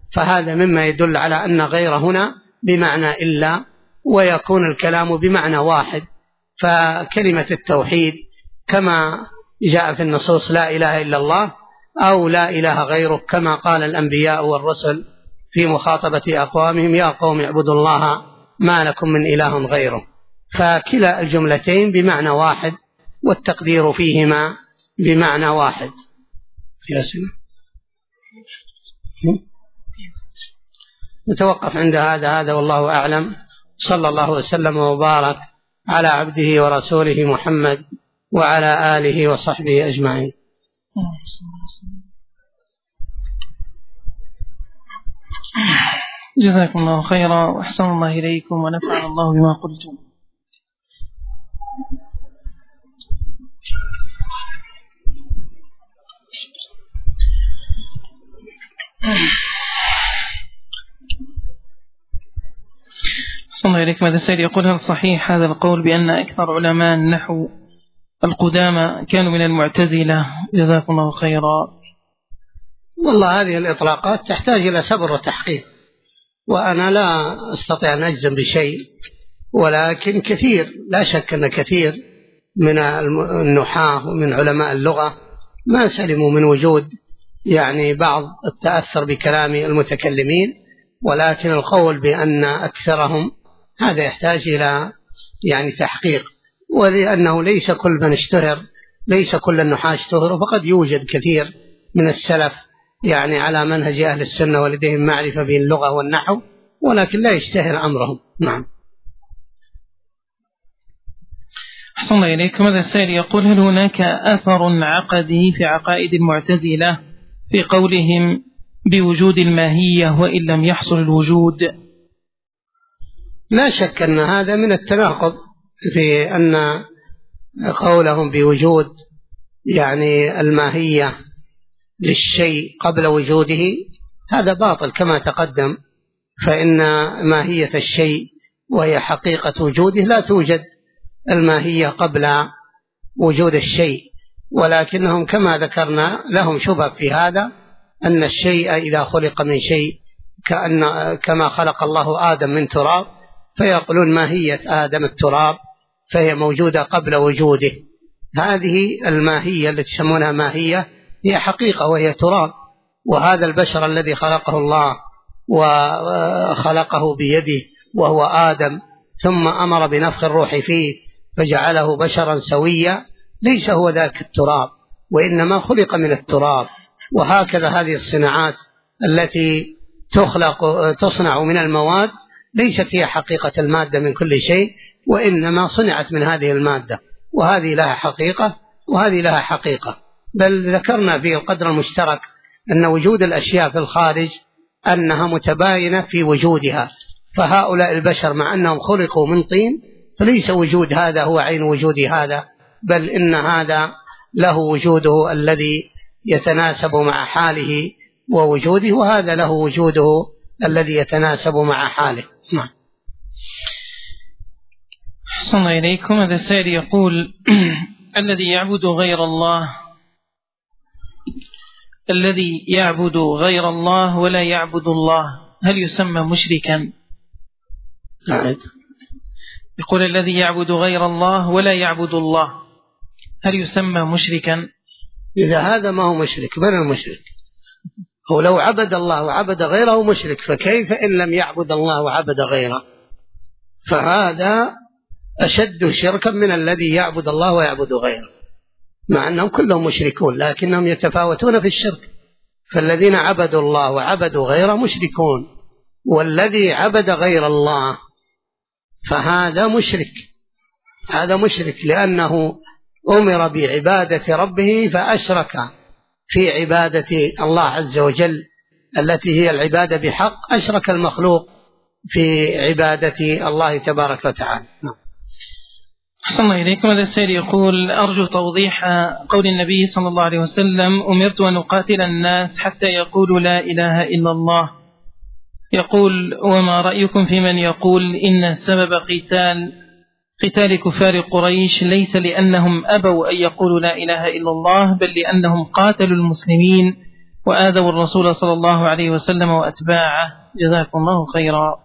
فهذا مما يدل على أن غير هنا بمعنى إلا، ويكون الكلام بمعنى واحد. فكلمة التوحيد كما جاء في النصوص لا إله إلا الله أو لا إله غيره، كما قال الأنبياء والرسل في مخاطبة أقوامهم يا قوم اعبدوا الله ما لكم من إله غيره. فكلا الجملتين بمعنى واحد، والتقدير فيهما بمعنى واحد. في أسئلة؟ نتوقف عند هذا والله أعلم. صلى الله وسلم وبارك على عبده ورسوله محمد وعلى آله وصحبه أجمعين. جزاكم الله خيرا وأحسن الله إليكم ونفعنا الله بما قلتم. أحسن الله إليكم. هذا السائل يقول: هل صحيح هذا القول بأن أكثر علماء النحو القدامى كانوا من المعتزلة؟ جزاكم الله خيرا. والله هذه الإطلاقات تحتاج إلى صبر وتحقيق، وأنا لا أستطيع أن أجزم بشيء، ولكن كثير، لا شك أن كثير من النحاة ومن علماء اللغة ما سلموا من وجود بعض التأثر بكلام المتكلمين، ولكن القول بأن أكثرهم هذا يحتاج إلى تحقيق، ولأنه ليس كل من اشتهر، ليس كل النحاة اشتهروا، فقد يوجد كثير من السلف على منهج أهل السنة ولديهم معرفة باللغة والنحو، ولكن لا يشتهر أمرهم. نعم. أحسن الله إليكم. هذا السائل يقول: هل هناك أثر عقدي في عقائد المعتزلة في قولهم بوجود الماهية وإن لم يحصل الوجود؟ لا شك أن هذا من التناقض، في أن قولهم بوجود الماهية للشيء قبل وجوده هذا باطل كما تقدم، فإن ماهية الشيء وهي حقيقة وجوده لا توجد الماهية قبل وجود الشيء، ولكنهم كما ذكرنا لهم شبه في هذا، أن الشيء إذا خلق من شيء كما خلق الله آدم من تراب، فيقولون ماهية آدم التراب، فهي موجودة قبل وجوده. هذه الماهية التي يسمونها ماهية هي حقيقة وهي تراب، وهذا البشر الذي خلقه الله وخلقه بيده وهو آدم، ثم أمر بنفخ الروح فيه فجعله بشرا سويا، ليس هو ذاك التراب، وإنما خلق من التراب. وهكذا هذه الصناعات التي تصنع من المواد ليست هي حقيقة المادة من كل شيء، وإنما صنعت من هذه المادة، وهذه لها حقيقة وهذه لها حقيقة. بل ذكرنا في القدر المشترك أن وجود الأشياء في الخارج أنها متباينة في وجودها، فهؤلاء البشر مع أنهم خلقوا من طين فليس وجود هذا هو عين وجود هذا، بل إن هذا له وجوده الذي يتناسب مع حاله ووجوده، وهذا له وجوده الذي يتناسب مع حاله. نعم. أحسن الله إليكم. هذا السائل يقول: الذي يعبد غير الله ولا يعبد الله هل يسمى مشركا؟ نعم. يقول: الذي يعبد غير الله ولا يعبد الله هل يسمى مشركا؟ إذا هذا ما هو مشرك، من المشرك؟ هو لو عبد الله وعبد غيره مشرك، فكيف إن لم يعبد الله وعبد غيره؟ فهذا أشد شركا من الذي يعبد الله ويعبد غيره، مع أنهم كلهم مشركون لكنهم يتفاوتون في الشرك. فالذين عبدوا الله وعبدوا غيره مشركون، والذي عبد غير الله فهذا مشرك، هذا مشرك لأنه أمر بعبادة ربه فأشرك في عبادة الله عز وجل التي هي العبادة بحق، أشرك المخلوق في عبادة الله تبارك وتعالى. أحسن الله إليكم. هذا السائل يقول: أرجو توضيح قول النبي صلى الله عليه وسلم: أمرت أن أقاتل الناس حتى يقولوا لا إله إلا الله. يقول: وما رأيكم في من يقول إن سبب قتال كفار قريش ليس لأنهم أبوا أن يقولوا لا إله إلا الله، بل لأنهم قاتلوا المسلمين وآذوا الرسول صلى الله عليه وسلم وأتباعه. جزاكم الله خيرا.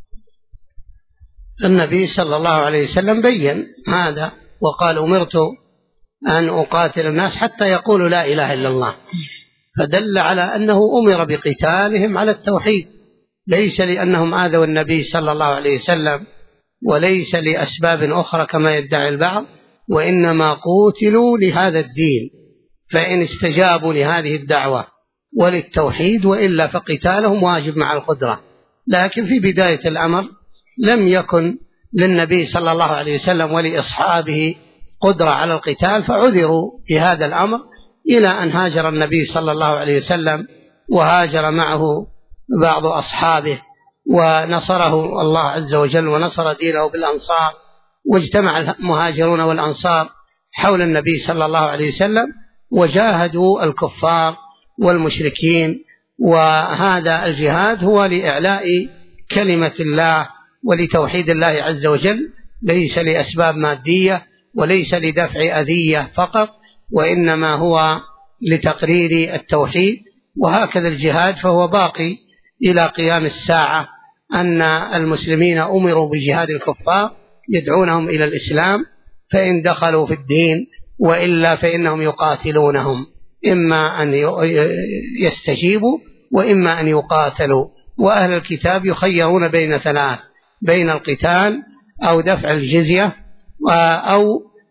النبي صلى الله عليه وسلم بين هذا وقال: أمرت أن أقاتل الناس حتى يقولوا لا إله إلا الله، فدل على أنه أمر بقتالهم على التوحيد، ليس لأنهم آذوا النبي صلى الله عليه وسلم وليس لأسباب أخرى كما يدعي البعض، وإنما قوتلوا لهذا الدين، فإن استجابوا لهذه الدعوة وللتوحيد وإلا فقتالهم واجب مع القدرة. لكن في بداية الأمر لم يكن للنبي صلى الله عليه وسلم ولأصحابه قدرة على القتال، فعذروا بهذا الأمر إلى أن هاجر النبي صلى الله عليه وسلم وهاجر معه بعض أصحابه ونصره الله عز وجل ونصر دينه بالأنصار، واجتمع المهاجرون والأنصار حول النبي صلى الله عليه وسلم وجاهدوا الكفار والمشركين. وهذا الجهاد هو لإعلاء كلمة الله ولتوحيد الله عز وجل، ليس لأسباب مادية وليس لدفع أذية فقط، وإنما هو لتقرير التوحيد. وهكذا الجهاد فهو باقي إلى قيام الساعة، أن المسلمين أمروا بجهاد الكفار يدعونهم إلى الإسلام، فإن دخلوا في الدين وإلا فإنهم يقاتلونهم، إما أن يستجيبوا وإما أن يقاتلوا. وأهل الكتاب يخيرون بين ثلاث: بين القتال أو دفع الجزية، أو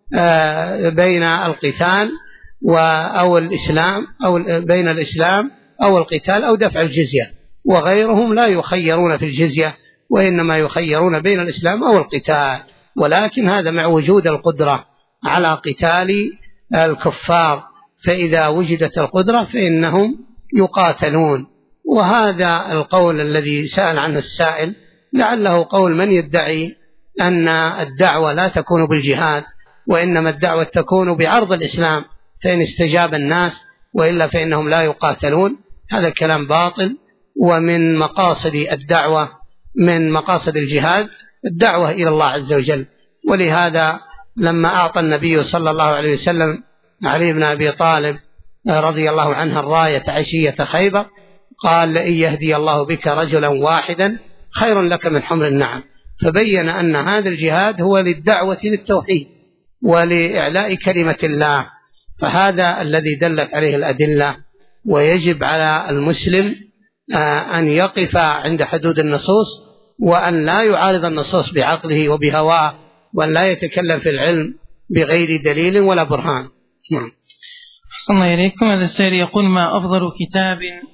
بين القتال أو الإسلام، أو بين الإسلام أو القتال أو دفع الجزية. وغيرهم لا يخيرون في الجزية، وإنما يخيرون بين الإسلام أو القتال، ولكن هذا مع وجود القدرة على قتال الكفار، فإذا وجدت القدرة فإنهم يقاتلون. وهذا القول الذي سأل عنه السائل لعله قول من يدعي أن الدعوة لا تكون بالجهاد، وإنما الدعوة تكون بعرض الإسلام، فإن استجاب الناس وإلا فإنهم لا يقاتلون. هذا كلام باطل. ومن مقاصد الدعوة، من مقاصد الجهاد، الدعوة إلى الله عز وجل. ولهذا لما أعطى النبي صلى الله عليه وسلم علي بن أبي طالب رضي الله عنه الراية عشية خيبر قال: لئن يهدي الله بك رجلا واحدا خير لك من حمر النعم. فبين أن هذا الجهاد هو للدعوة للتوحيد ولإعلاء كلمة الله، فهذا الذي دلت عليه الأدلة. ويجب على المسلم أن يقف عند حدود النصوص، وأن لا يعارض النصوص بعقله وبهواه، وأن لا يتكلم في العلم بغير دليل ولا برهان. أحسن إليكم. هذا السائل يقول: ما أفضل كتاب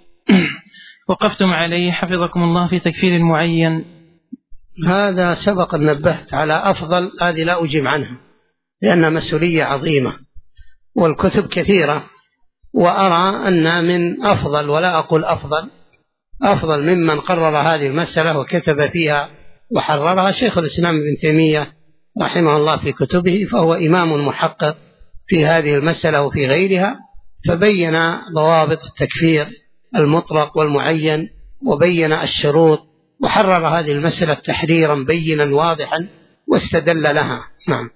وقفتم عليه حفظكم الله في تكفير المعين؟ هذا سبق أن نبهت على أفضل، هذه لا أجيب عنها لأنها مسؤولية عظيمة، والكتب كثيرة، وأرى أن من أفضل، ولا أقول أفضل ممن قرر هذه المسألة وكتب فيها وحررها شيخ الإسلام ابن تيمية رحمه الله في كتبه، فهو إمام محقق في هذه المسألة وفي غيرها، فبين ضوابط التكفير المطلق والمعين، وبين الشروط، وحرر هذه المسألة تحريرا بينا واضحا واستدل لها. نعم.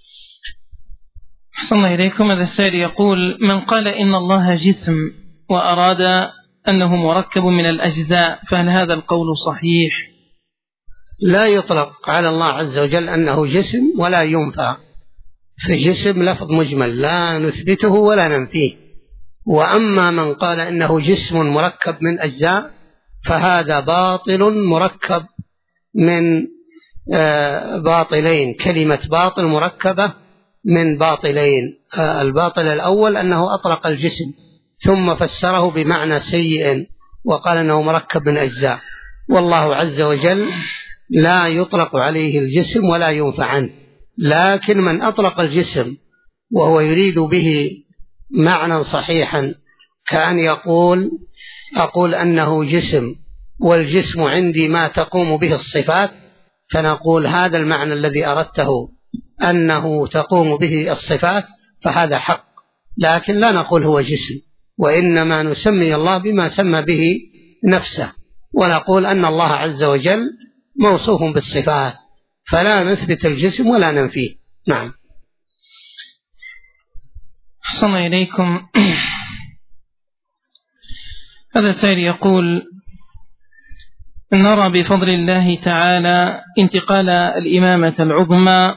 أحسن إليكم. هذا السائل يقول: من قال إن الله جسم وأراد أنه مركب من الأجزاء، فهل هذا القول صحيح؟ لا يطلق على الله عز وجل أنه جسم ولا ينفع، فجسم لفظ مجمل لا نثبته ولا ننفيه. وأما من قال إنه جسم مركب من أجزاء فهذا باطل مركب من باطلين، كلمة باطل مركبة من باطلين. الباطل الأول أنه أطلق الجسم ثم فسره بمعنى سيء وقال أنه مركب من أجزاء، والله عز وجل لا يطلق عليه الجسم ولا ينفع عنه. لكن من أطلق الجسم وهو يريد به معنى صحيحا، كأن أقول أنه جسم والجسم عندي ما تقوم به الصفات، فنقول هذا المعنى الذي أردته أنه تقوم به الصفات فهذا حق، لكن لا نقول هو جسم، وإنما نسمي الله بما سمى به نفسه، ونقول أن الله عز وجل موصوف بالصفات، فلا نثبت الجسم ولا ننفيه. نعم. أحسن إليكم. هذا سائل يقول: نرى بفضل الله تعالى انتقال الإمامة العظمى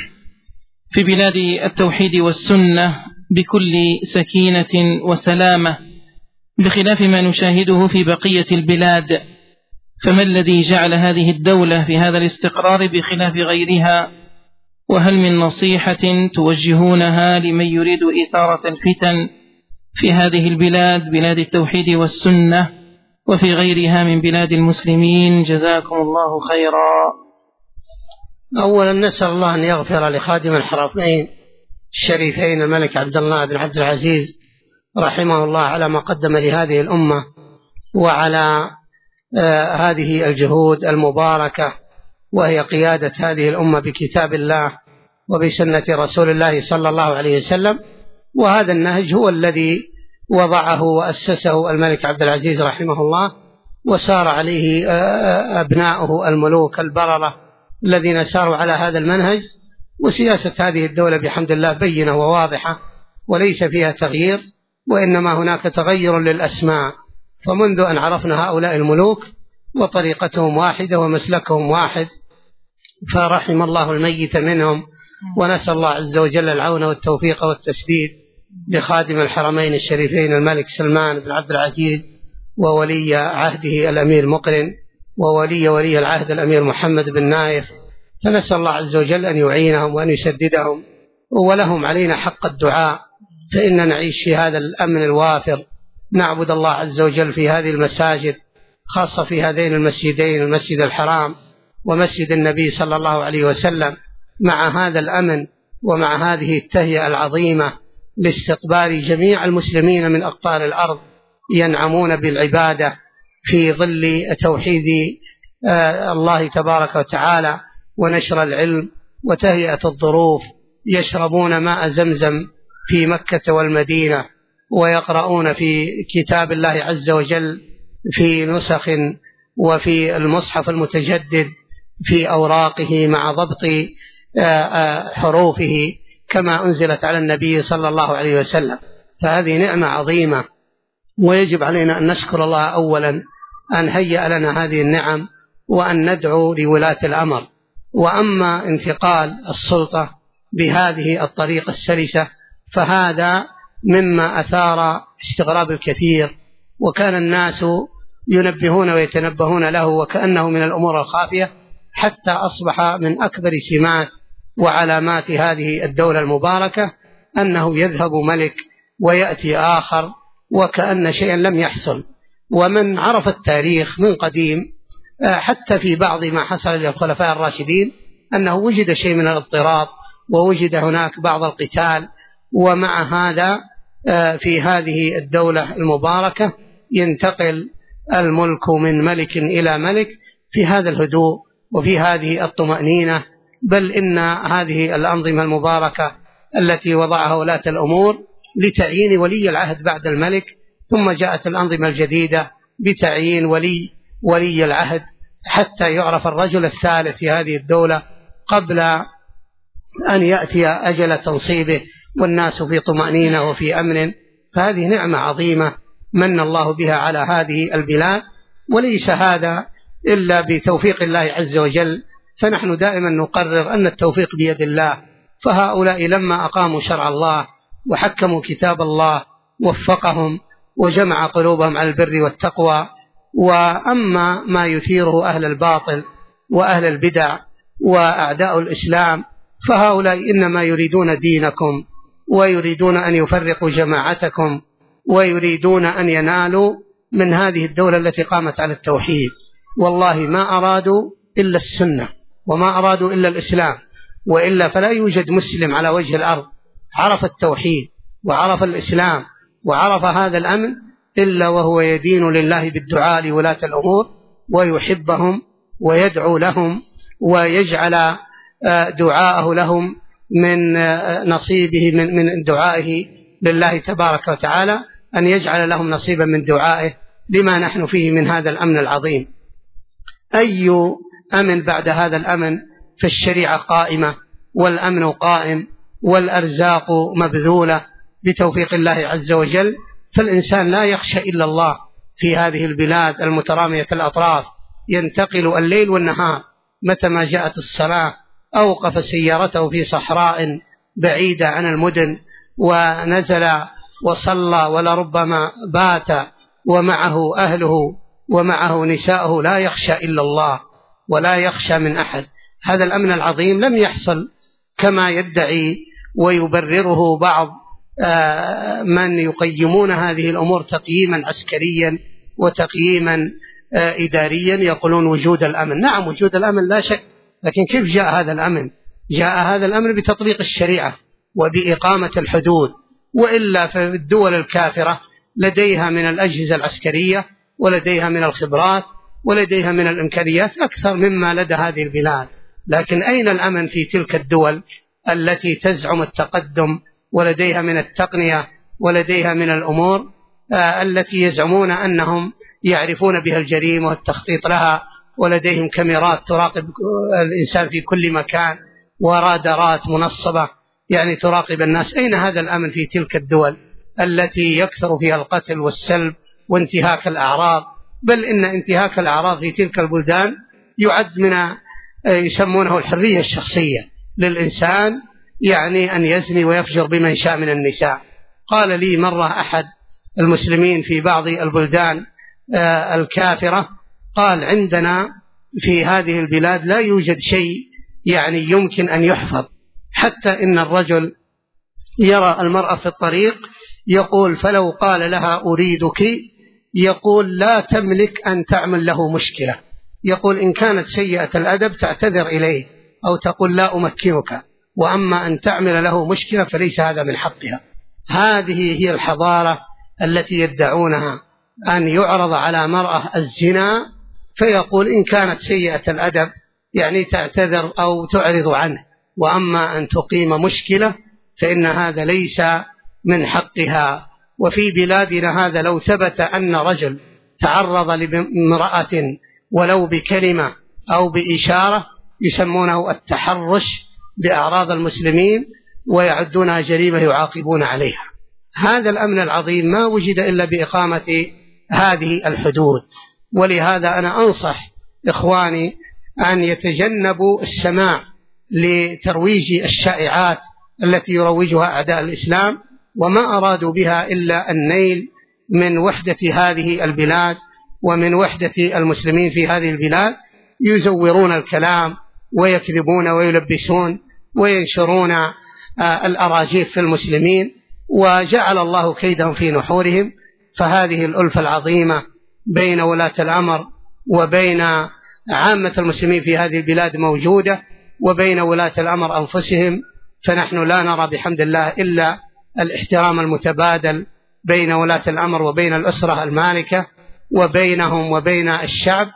في بلاد التوحيد والسنة بكل سكينة وسلامة، بخلاف ما نشاهده في بقية البلاد، فما الذي جعل هذه الدولة في هذا الاستقرار بخلاف غيرها؟ وهل من نصيحة توجهونها لمن يريد إثارة الفتن في هذه البلاد، بلاد التوحيد والسنة، وفي غيرها من بلاد المسلمين؟ جزاكم الله خيرا. أولا نسأل الله أن يغفر لخادم الحرمين الشريفين الملك عبد الله بن عبد العزيز رحمه الله على ما قدم لهذه الأمة، وعلى هذه الجهود المباركة، وهي قيادة هذه الأمة بكتاب الله وبسنة رسول الله صلى الله عليه وسلم. وهذا النهج هو الذي وضعه وأسسه الملك عبد العزيز رحمه الله، وسار عليه أبناؤه الملوك البررة الذين ساروا على هذا المنهج. وسياسة هذه الدولة بحمد الله بينة وواضحة وليس فيها تغيير، وإنما هناك تغير للأسماء. فمنذ أن عرفنا هؤلاء الملوك وطريقتهم واحدة ومسلكهم واحد، فرحم الله الميت منهم، ونسأل الله عز وجل العون والتوفيق والتسديد لخادم الحرمين الشريفين الملك سلمان بن عبد العزيز، وولي عهده الأمير مقرن، وولي العهد الأمير محمد بن نايف. فنسأل الله عز وجل أن يعينهم وأن يسددهم، ولهم علينا حق الدعاء، فإننا نعيش في هذا الأمن الوافر، نعبد الله عز وجل في هذه المساجد، خاصة في هذين المسجدين، المسجد الحرام ومسجد النبي صلى الله عليه وسلم، مع هذا الأمن ومع هذه التهيئة العظيمة لاستقبال جميع المسلمين من أقطار الأرض ينعمون بالعبادة في ظل توحيد الله تبارك وتعالى ونشر العلم وتهيئة الظروف. يشربون ماء زمزم في مكة والمدينة، ويقرؤون في كتاب الله عز وجل في نسخ وفي المصحف المتجدد في أوراقه مع ضبط حروفه كما أنزلت على النبي صلى الله عليه وسلم. فهذه نعمة عظيمة، ويجب علينا أن نشكر الله أولا أن هيأ لنا هذه النعم، وأن ندعو لولاة الأمر. وأما انتقال السلطة بهذه الطريقة السلسة فهذا مما أثار استغراب الكثير، وكان الناس ينبهون ويتنبهون له وكأنه من الأمور الخافية، حتى أصبح من أكبر سمات وعلامات هذه الدولة المباركة أنه يذهب ملك ويأتي آخر وكأن شيئا لم يحصل. ومن عرف التاريخ من قديم حتى في بعض ما حصل للخلفاء الراشدين أنه وجد شيء من الاضطراب، ووجد هناك بعض القتال. ومع هذا في هذه الدولة المباركة ينتقل الملك من ملك إلى ملك في هذا الهدوء وفي هذه الطمأنينة. بل إن هذه الأنظمة المباركة التي وضعها ولاة الأمور لتعيين ولي العهد بعد الملك، ثم جاءت الأنظمة الجديدة بتعيين ولي العهد حتى يعرف الرجل الثالث في هذه الدولة قبل أن يأتي أجل تنصيبه والناس في طمأنينة وفي أمن. فهذه نعمة عظيمة من الله بها على هذه البلاد، وليس هذا إلا بتوفيق الله عز وجل. فنحن دائما نقرر أن التوفيق بيد الله، فهؤلاء لما أقاموا شرع الله وحكموا كتاب الله وفقهم وجمع قلوبهم على البر والتقوى. وأما ما يثيره أهل الباطل وأهل البدع وأعداء الإسلام فهؤلاء إنما يريدون دينكم، ويريدون أن يفرقوا جماعتكم، ويريدون أن ينالوا من هذه الدولة التي قامت على التوحيد. والله ما أرادوا إلا السنة، وما أرادوا إلا الإسلام، وإلا فلا يوجد مسلم على وجه الأرض عرف التوحيد وعرف الإسلام وعرف هذا الأمن إلا وهو يدين لله بالدعاء لولاة الأمور، ويحبهم ويدعو لهم، ويجعل دعاءه لهم من نصيبه من دعائه لله تبارك وتعالى، أن يجعل لهم نصيبا من دعائه لما نحن فيه من هذا الأمن العظيم. أي أمن بعد هذا الأمن؟ فالشريعة قائمة والأمن قائم والأرزاق مبذولة بتوفيق الله عز وجل. فالإنسان لا يخشى إلا الله في هذه البلاد المترامية الأطراف ينتقل الليل والنهار، متى ما جاءت الصلاة أوقف سيارته في صحراء بعيدة عن المدن ونزل وصلى، ولربما بات ومعه أهله ومعه نساءه، لا يخشى إلا الله ولا يخشى من أحد. هذا الأمن العظيم لم يحصل كما يدعي ويبرره بعض من يقيمون هذه الأمور تقييما عسكريا وتقييما إداريا، يقولون وجود الأمن. نعم وجود الأمن لا شك، لكن كيف جاء هذا الأمن؟ جاء هذا الأمن بتطبيق الشريعة وبإقامة الحدود، وإلا فالدول الكافرة لديها من الأجهزة العسكرية ولديها من الخبرات ولديها من الإمكانيات أكثر مما لدى هذه البلاد. لكن أين الأمن في تلك الدول التي تزعم التقدم ولديها من التقنية ولديها من الأمور التي يزعمون أنهم يعرفون بها الجريمة والتخطيط لها، ولديهم كاميرات تراقب الإنسان في كل مكان ورادارات منصبة يعني تراقب الناس؟ أين هذا الأمن في تلك الدول التي يكثر فيها القتل والسلب وانتهاك الأعراض؟ بل إن انتهاك الأعراض في تلك البلدان يعد من يسمونه الحرية الشخصية للإنسان، يعني أن يزني ويفجر بمن شاء من النساء. قال لي مرة أحد المسلمين في بعض البلدان الكافرة، قال عندنا في هذه البلاد لا يوجد شيء يعني يمكن أن يحفظ، حتى إن الرجل يرى المرأة في الطريق يقول فلو قال لها أريدك يقول لا تملك أن تعمل له مشكلة، يقول إن كانت سيئة الأدب تعتذر إليه أو تقول لا أمكنك، وأما أن تعمل له مشكلة فليس هذا من حقها. هذه هي الحضارة التي يدعونها، أن يعرض على مرأة الزنا فيقول إن كانت سيئة الأدب يعني تعتذر أو تعرض عنه، وأما أن تقيم مشكلة فإن هذا ليس من حقها. وفي بلادنا هذا لو ثبت أن رجل تعرض لامرأة ولو بكلمة أو بإشارة يسمونه التحرش بأعراض المسلمين ويعدونها جريمة يعاقبون عليها. هذا الأمن العظيم ما وجد إلا بإقامة هذه الحدود. ولهذا أنا أنصح إخواني أن يتجنبوا السماع لترويج الشائعات التي يروجها أعداء الإسلام، وما أرادوا بها إلا النيل من وحدة هذه البلاد ومن وحدة المسلمين في هذه البلاد. يزورون الكلام ويكذبون ويلبسون وينشرون الأراجيف في المسلمين، وجعل الله كيدهم في نحورهم. فهذه الألفة العظيمة بين ولاة الأمر وبين عامة المسلمين في هذه البلاد موجودة، وبين ولاة الأمر أنفسهم. فنحن لا نرى بحمد الله إلا الاحترام المتبادل بين ولاة الأمر وبين الأسرة المالكة وبينهم وبين الشعب،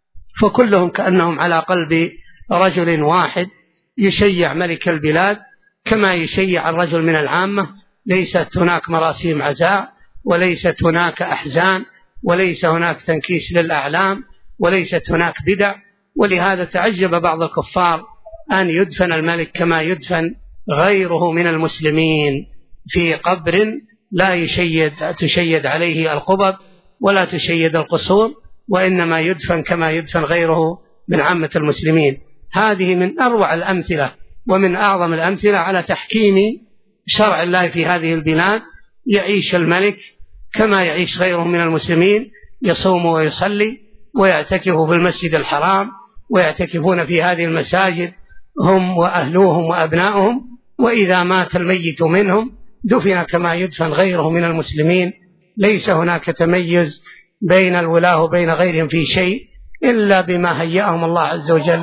فكلهم كأنهم على قلب رجل واحد يشيع ملك البلاد كما يشيع الرجل من العامة. ليست هناك مراسيم عزاء، وليست هناك أحزان، وليس هناك تنكيس للأعلام، وليست هناك بدع. ولهذا تعجب بعض الكفار أن يدفن الملك كما يدفن غيره من المسلمين في قبر لا تشيد عليه القبب ولا تشيد القصور، وإنما يدفن كما يدفن غيره من عامة المسلمين. هذه من أروع الأمثلة ومن أعظم الأمثلة على تحكيم شرع الله في هذه البلاد. يعيش الملك كما يعيش غيره من المسلمين، يصوم ويصلي ويعتكف في المسجد الحرام، ويعتكفون في هذه المساجد هم وأهلوهم وأبنائهم، وإذا مات الميت منهم دفن كما يدفن غيره من المسلمين. ليس هناك تميز بين الولاة وبين غيرهم في شيء إلا بما هيأهم الله عز وجل.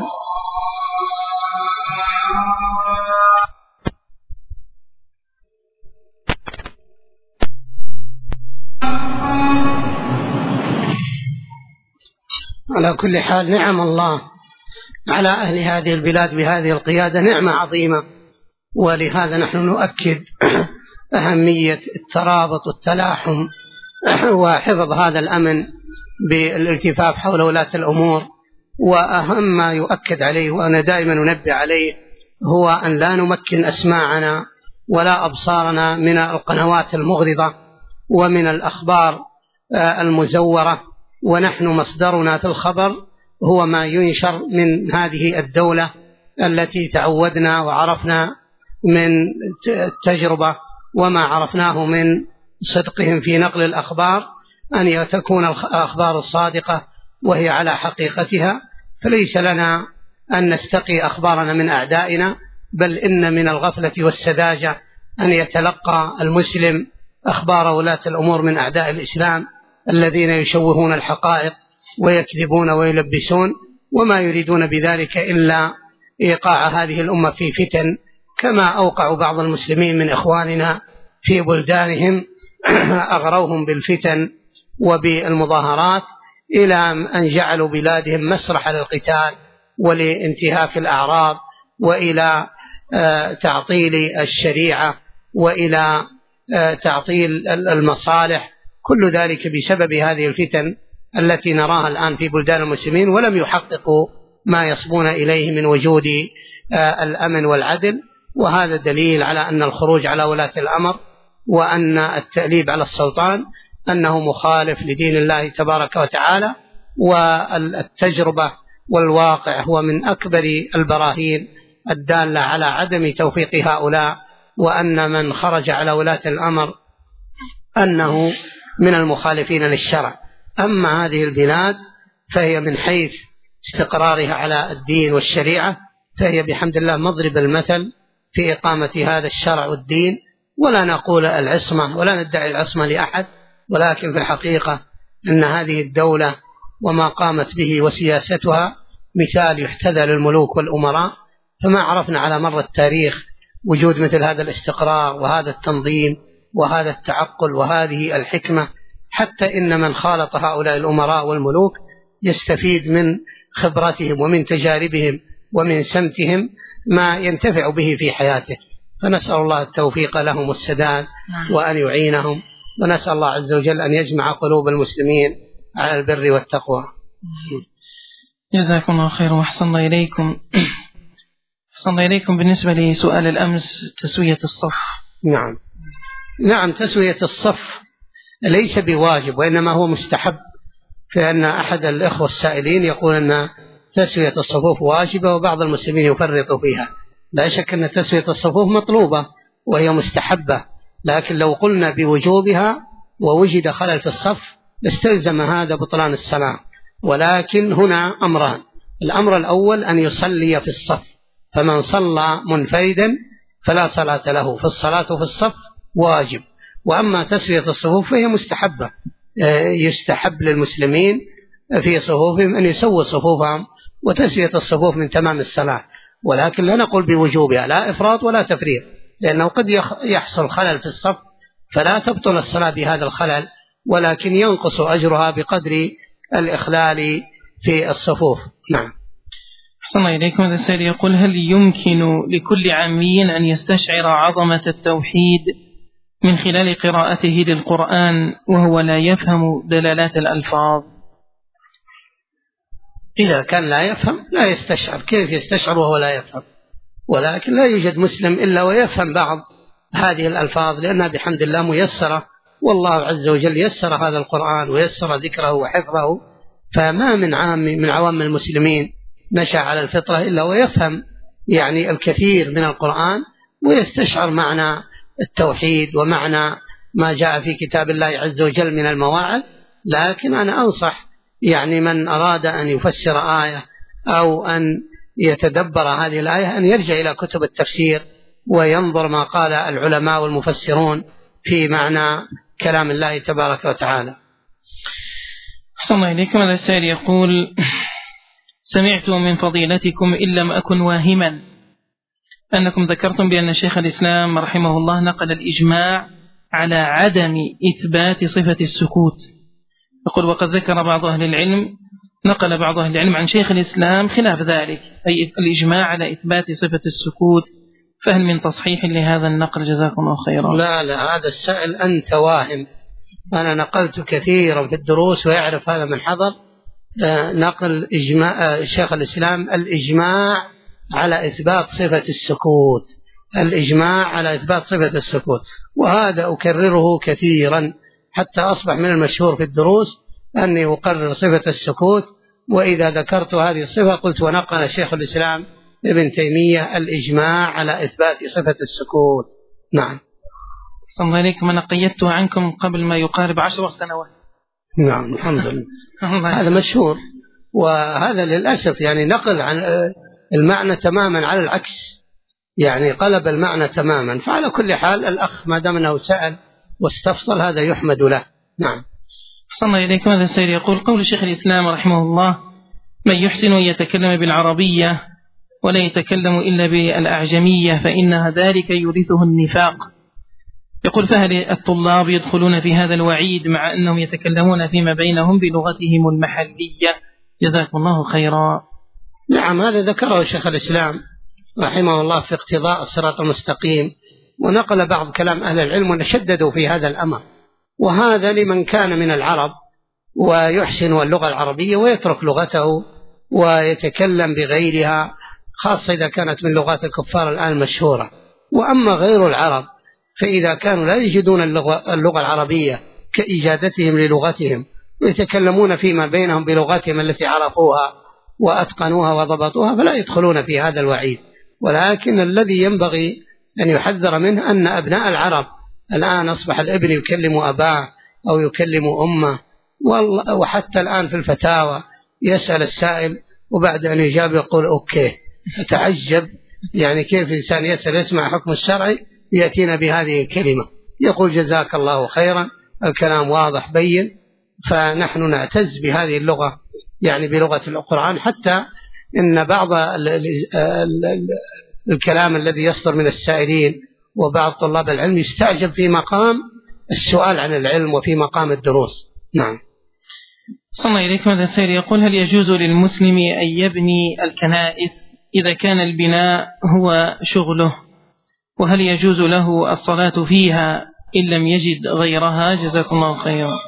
على كل حال نعم الله على أهل هذه البلاد بهذه القيادة نعمة عظيمة، ولهذا نحن نؤكد أهمية الترابط والتلاحم وحفظ هذا الأمن بالالتفاف حول ولاة الأمور. وأهم ما يؤكد عليه وأنا دائما أنبه عليه هو أن لا نمكن أسماعنا ولا أبصارنا من القنوات المغرضة ومن الأخبار المزورة، ونحن مصدرنا في الخبر هو ما ينشر من هذه الدولة التي تعودنا وعرفنا من التجربة وما عرفناه من صدقهم في نقل الأخبار أن تكون الأخبار الصادقة وهي على حقيقتها، فليس لنا أن نستقي أخبارنا من أعدائنا، بل إن من الغفلة والسذاجة أن يتلقى المسلم أخبار ولاة الأمور من أعداء الإسلام الذين يشوهون الحقائق ويكذبون ويلبسون، وما يريدون بذلك إلا إيقاع هذه الأمة في فتن، كما أوقع بعض المسلمين من إخواننا في بلدانهم أغروهم بالفتن وبالمظاهرات إلى أن جعلوا بلادهم مسرح للقتال ولانتهاك الأعراض وإلى تعطيل الشريعة وإلى تعطيل المصالح، كل ذلك بسبب هذه الفتن التي نراها الآن في بلدان المسلمين، ولم يحققوا ما يصبون إليه من وجود الأمن والعدل. وهذا دليل على أن الخروج على ولاة الأمر وأن التأليب على السلطان أنه مخالف لدين الله تبارك وتعالى، والتجربة والواقع هو من أكبر البراهين الدالة على عدم توفيق هؤلاء، وأن من خرج على ولاة الأمر أنه من المخالفين للشرع. أما هذه البلاد فهي من حيث استقرارها على الدين والشريعة فهي بحمد الله مضرب المثل في إقامة هذا الشرع والدين، ولا نقول العصمة ولا ندعي العصمة لأحد، ولكن في الحقيقة أن هذه الدولة وما قامت به وسياستها مثال يحتذى للملوك والأمراء، فما عرفنا على مر التاريخ وجود مثل هذا الاستقرار وهذا التنظيم وهذا التعقل وهذه الحكمة، حتى إن من خالط هؤلاء الأمراء والملوك يستفيد من خبرتهم ومن تجاربهم ومن سمتهم ما ينتفع به في حياته. فنسأل الله التوفيق لهم والسداد وأن يعينهم، ونسأل الله عز وجل أن يجمع قلوب المسلمين على البر والتقوى. جزاكم الله خير وأحسن الله إليكم. أحسن الله إليكم. بالنسبة لسؤال الأمس تسوية الصف. نعم تسوية الصف ليس بواجب وإنما هو مستحب، فإن أحد الإخوة السائلين يقول أن تسوية الصفوف واجبة وبعض المسلمين يفرط فيها. لا شك أن تسوية الصفوف مطلوبة وهي مستحبة، لكن لو قلنا بوجوبها ووجد خلل في الصف استلزم هذا بطلان الصلاة. ولكن هنا أمران: الأمر الأول أن يصلي في الصف، فمن صلى منفردا فلا صلاة له، فالصلاة في الصف واجب. وأما تسوية الصفوف فهي مستحبة، يستحب للمسلمين في صفوفهم أن يسووا صفوفهم، وتسوية الصفوف من تمام الصلاة، ولكن لا نقول بوجوبها، لا إفراط ولا تفريط، لأنه قد يحصل خلل في الصف فلا تبطل الصلاة بهذا الخلل، ولكن ينقص أجرها بقدر الإخلال في الصفوف. نعم. أحسن الله إليكم. هذا السائل يقول: هل يمكن لكل عامي أن يستشعر عظمة التوحيد من خلال قراءته للقرآن وهو لا يفهم دلالات الألفاظ؟ إذا كان لا يفهم لا يستشعر، كيف يستشعر وهو لا يفهم؟ ولكن لا يوجد مسلم إلا ويفهم بعض هذه الألفاظ، لأنها بحمد الله ميسرة، والله عز وجل يسر هذا القرآن ويسر ذكره وحفظه، فما من عام من عوام المسلمين نشأ على الفطرة إلا ويفهم يعني الكثير من القرآن ويستشعر معنى التوحيد ومعنى ما جاء في كتاب الله عز وجل من المواعظ. لكن أنا أنصح يعني من أراد أن يفسر آية أو أن يتدبر هذه الآية أن يرجع إلى كتب التفسير وينظر ما قال العلماء والمفسرون في معنى كلام الله تبارك وتعالى. أحسن الله إليكم. هذا السائل يقول: سمعت من فضيلتكم إن لم أكن واهما أنكم ذكرتم بأن شيخ الإسلام رحمه الله نقل الإجماع على عدم إثبات صفة السكوت. يقول: وقد ذكر بعض أهل العلم، نقل بعض أهل العلم عن شيخ الإسلام خلاف ذلك، أي الإجماع على إثبات صفة السكوت، فهل من تصحيح لهذا النقل؟ جزاكم الله خيرا. لا هذا السائل أنت واهم، أنا نقلت كثيرا في الدروس ويعرف هذا من حضر، نقل إجماع شيخ الإسلام الإجماع على إثبات صفة السكوت، الإجماع على إثبات صفة السكوت، وهذا أكرره كثيرا حتى أصبح من المشهور في الدروس أني أقرر صفة السكوت، وإذا ذكرت هذه الصفة قلت ونقل شيخ الإسلام ابن تيمية الإجماع على إثبات صفة السكوت. نعم. صلى الله عليكم. أنا قيدته عنكم قبل ما يقارب 10 سنوات. نعم الحمد لله. هذا مشهور، وهذا للأسف يعني نقل عن المعنى تماما على العكس، يعني قلب المعنى تماما. فعلى كل حال الأخ ما دام أنه سأل واستفصل هذا يحمد له. نعم. صلى الله عليكم. هذا السيد يقول قول شيخ الإسلام رحمه الله: من يحسن أن يتكلم بالعربية ولا يتكلم إلا بالأعجمية فإنها ذلك يورثه النفاق. يقول: فهل الطلاب يدخلون في هذا الوعيد مع أنهم يتكلمون فيما بينهم بلغتهم المحلية؟ جزاكم الله خيرا. نعم، هذا ذكره شيخ الإسلام رحمه الله في اقتضاء الصراط المستقيم، ونقل بعض كلام أهل العلم ونشددوا في هذا الأمر. وهذا لمن كان من العرب ويحسن اللغة العربية ويترك لغته ويتكلم بغيرها، خاصة إذا كانت من لغات الكفار الآن مشهورة. وأما غير العرب فإذا كانوا لا يجدون اللغة العربية كإجادتهم للغتهم ويتكلمون فيما بينهم بلغتهم التي عرفوها وأتقنوها وضبطوها فلا يدخلون في هذا الوعيد. ولكن الذي ينبغي أن يحذر منه أن أبناء العرب الآن أصبح الابن يكلم أباه أو يكلم أمه، وحتى الآن في الفتاوى يسأل السائل وبعد أن يجاب يقول أوكي. أتعجب يعني كيف إنسان يسأل يسمع حكم الشرعي يأتينا بهذه الكلمة، يقول جزاك الله خيرا، الكلام واضح بين. فنحن نعتز بهذه اللغة يعني بلغة القرآن، حتى إن بعض الكلام الذي يصدر من السائلين وبعض طلاب العلم يستعجب في مقام السؤال عن العلم وفي مقام الدروس. نعم. صلى الله عليكم. هذا السائل يقول: هل يجوز للمسلم أن يبني الكنائس إذا كان البناء هو شغله؟ وهل يجوز له الصلاة فيها إن لم يجد غيرها؟ جزاكم الله خيرا.